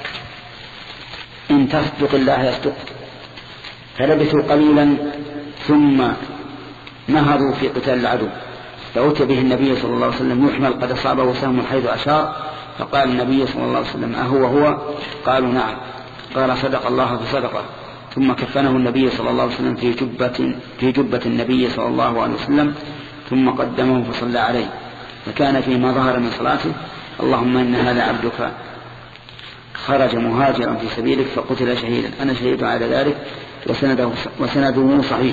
إن تصدق الله يصدق. فلبثوا قليلا ثم نهضوا في قتال العدو، فأتى به النبي صلى الله عليه وسلم يحمل قد أصابه سهم حيث أشار، فقال النبي صلى الله عليه وسلم أهو هو؟ قالوا نعم. قال صدق الله فصدقه. ثم كفنه النبي صلى الله عليه وسلم في جبة, في جبة النبي صلى الله عليه وسلم، ثم قدمه فصلى عليه. فكان فيما ظهر من صلاته اللهم إن هذا عبدك خرج مهاجرا في سبيلك فقتل شهيدا، أنا شهيد على ذلك. وسنده, وسنده صحيح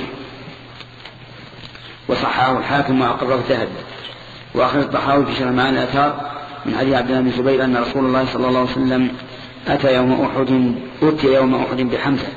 وصححه الحاكم وأقره الذهبي. وأخرج الطحاوي في شرح معاني الآثار من حديث عبد الله بن الزبير أن رسول الله صلى الله عليه وسلم أتى يوم أحد أتي يوم أحد بحمزة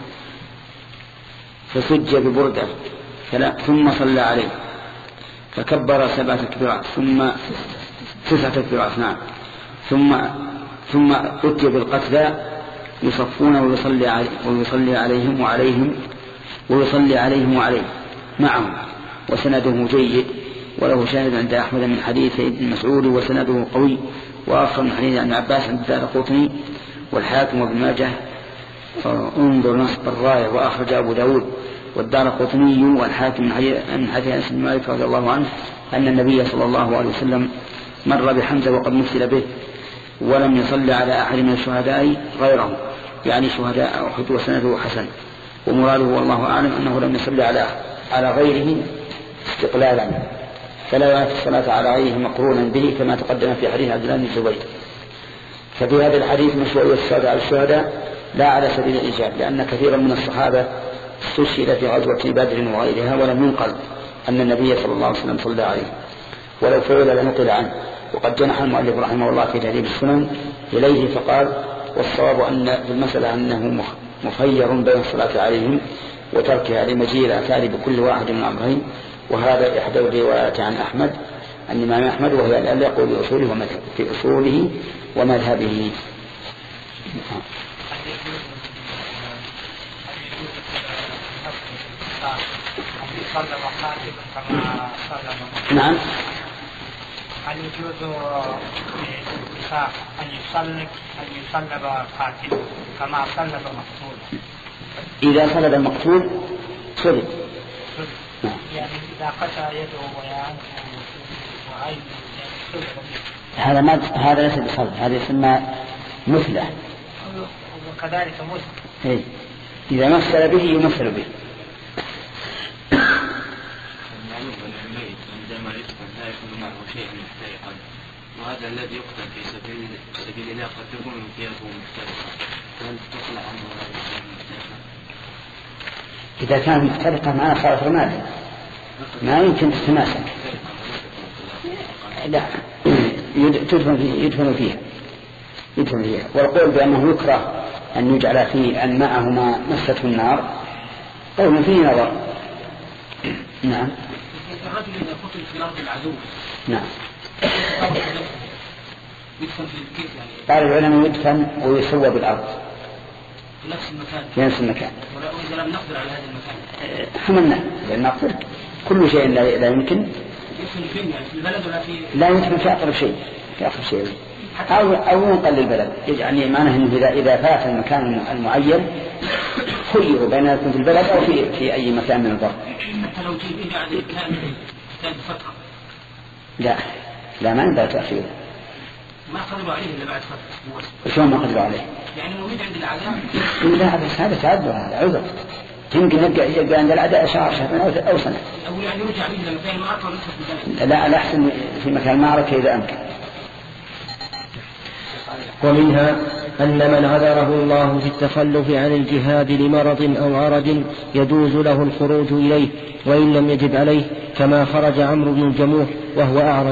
فسج ببردة ثم صلى عليه فكبر سبع تكبيرات ثم تسع تكبيرات نعم ثم ثم أتي بالقتلى يصفون ويصلي عليه ويصلي عليهم وعليهم ويصلي عليهم وعليهم معهم. وسنده جيد وله شاهد عند أحمد من حديث ابن مسعود وسنده قوي، وآخر من حديث ابن عباس عند الدارقطني والحاكم وابن ماجه انظر نصب الراية. وأخرج أبو داود والدارقطني والحاكم من حديث أنس بن مالك رضي الله عنه أن النبي صلى الله عليه وسلم مر بحمزة وقد مثل به ولم يصلي على أحد من الشهداء غيره، يعني شهداء أحد. وسنده حسن، ومراده والله أعلم أنه لم يصلي على على غيره استقلالا، فلا يأتي الصلاة على غيره مقرونا به كما تقدم في حديث عبد الله بن الزبير. ففي هذا الحديث مشروعية الصلاة على الشهداء لا على سبيل الإيجاب، لأن كثيرا من الصحابة استشهد في غزوة بدر وغيرها ولم ينقل أن النبي صلى الله عليه وسلم صلى عليه، ولو فعل لنقل عنه. وقد جنح المؤلف رحمه الله في تهذيب السنن إليه فقال والصواب أن في المسألة أنه مخير بين الصلاة عليهم وتركها لمجيء الآثار بكل واحد من الأمرين. وهذا إحدى الروايات عن أحمد عن الإمام أحمد، وهي التي يقول بأصوله ومذهبه في أصوله ومذهبه. نعم. هل يجوز للنساء أن يصلب أن يصلب قاتل كما صلب مقتول؟ إذا صلب المقتول صلب. يعني إذا قطع يده ويعنه وعينه صلب. هذا ما هذا ليس بصلب، هذا يسمى مثلة. وكذلك مثل. إيه. إذا مثل به يمثل به. وهذا الذي يقتل في سبيل سبيل الله قد تكون امتيازه مختلفة، هل تطلع عنه ولا إذا كان مختلفة معنا صارت رمادة ما يمكن تتماسك. لا يدفن فيها يدفن فيها يدفن فيها. والقول بأنه يكره أن يجعل فيه أن معهما مسته النار قول فيه نظر. نعم. الرجل إذا قتل في أرض العدو نعم يدفن في الكيف يعني. قال العلماء يدفن ويسوى بالأرض في نفس المكان. في نفس المكان. وإذا لم نقدر على هذا المكان حملنا لأن نقدر كل شيء لا, لا يمكن. يدفن فين يعني في البلد ولا في؟ لا يدفن في أقرب شيء في أقرب شيء أو أو ينقل للبلد. يعني معناه إنه إذا إذا فات المكان المعين خيروا بين يكون في البلد أو في في أي مكان من البر. حتى لو جيب بعد كان كان فترة. لا لا ما ينبغي تأخيره. ما قدروا عليه إلا بعد فترة. شلون ما قدروا عليه؟ يعني موجود عند الأعداء. لا بس هذا تعذر هذا عذر. يمكن يبقى عند العداء شهر شهرين أو سنة. أو يعني يرجع به لمكان المعركة وليس لا الأحسن في مكان المعركة إذا أمكن. ومنها أن من عذره الله في التخلف عن الجهاد لمرض أو عرض يجوز له الخروج إليه وإن لم يجب عليه، كما خرج عمرو بن الجموح وهو أعرج.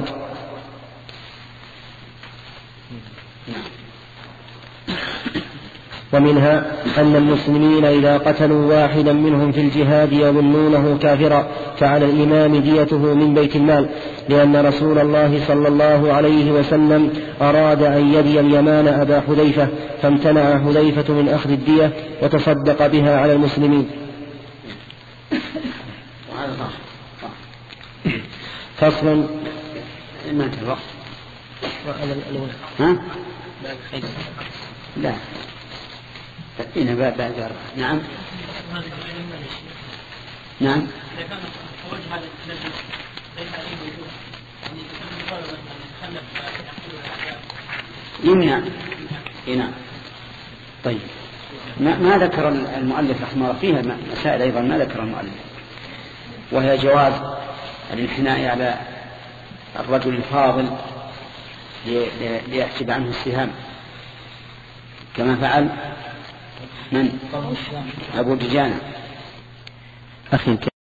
ومنها أن المسلمين إذا قتلوا واحدا منهم في الجهاد يظنونه كافرا فعلى الإمام ديته من بيت المال، لأن رسول الله صلى الله عليه وسلم أراد أن يدي اليمان أبا حذيفة فامتنع حذيفة من أخذ الدية وتصدق بها على المسلمين. فصل. ما انت الوقت؟ ها؟ لا هنا باب بعد أربعة. نعم نعم يمنع هنا. طيب ما, ما ذكر المؤلف رحمه الله فيها مسائل أيضا ما ذكر المؤلف، وهي جواز الانحناء على الرجل الفاضل ليحجب عنه السهام كما فعل من أبو دجانة أخي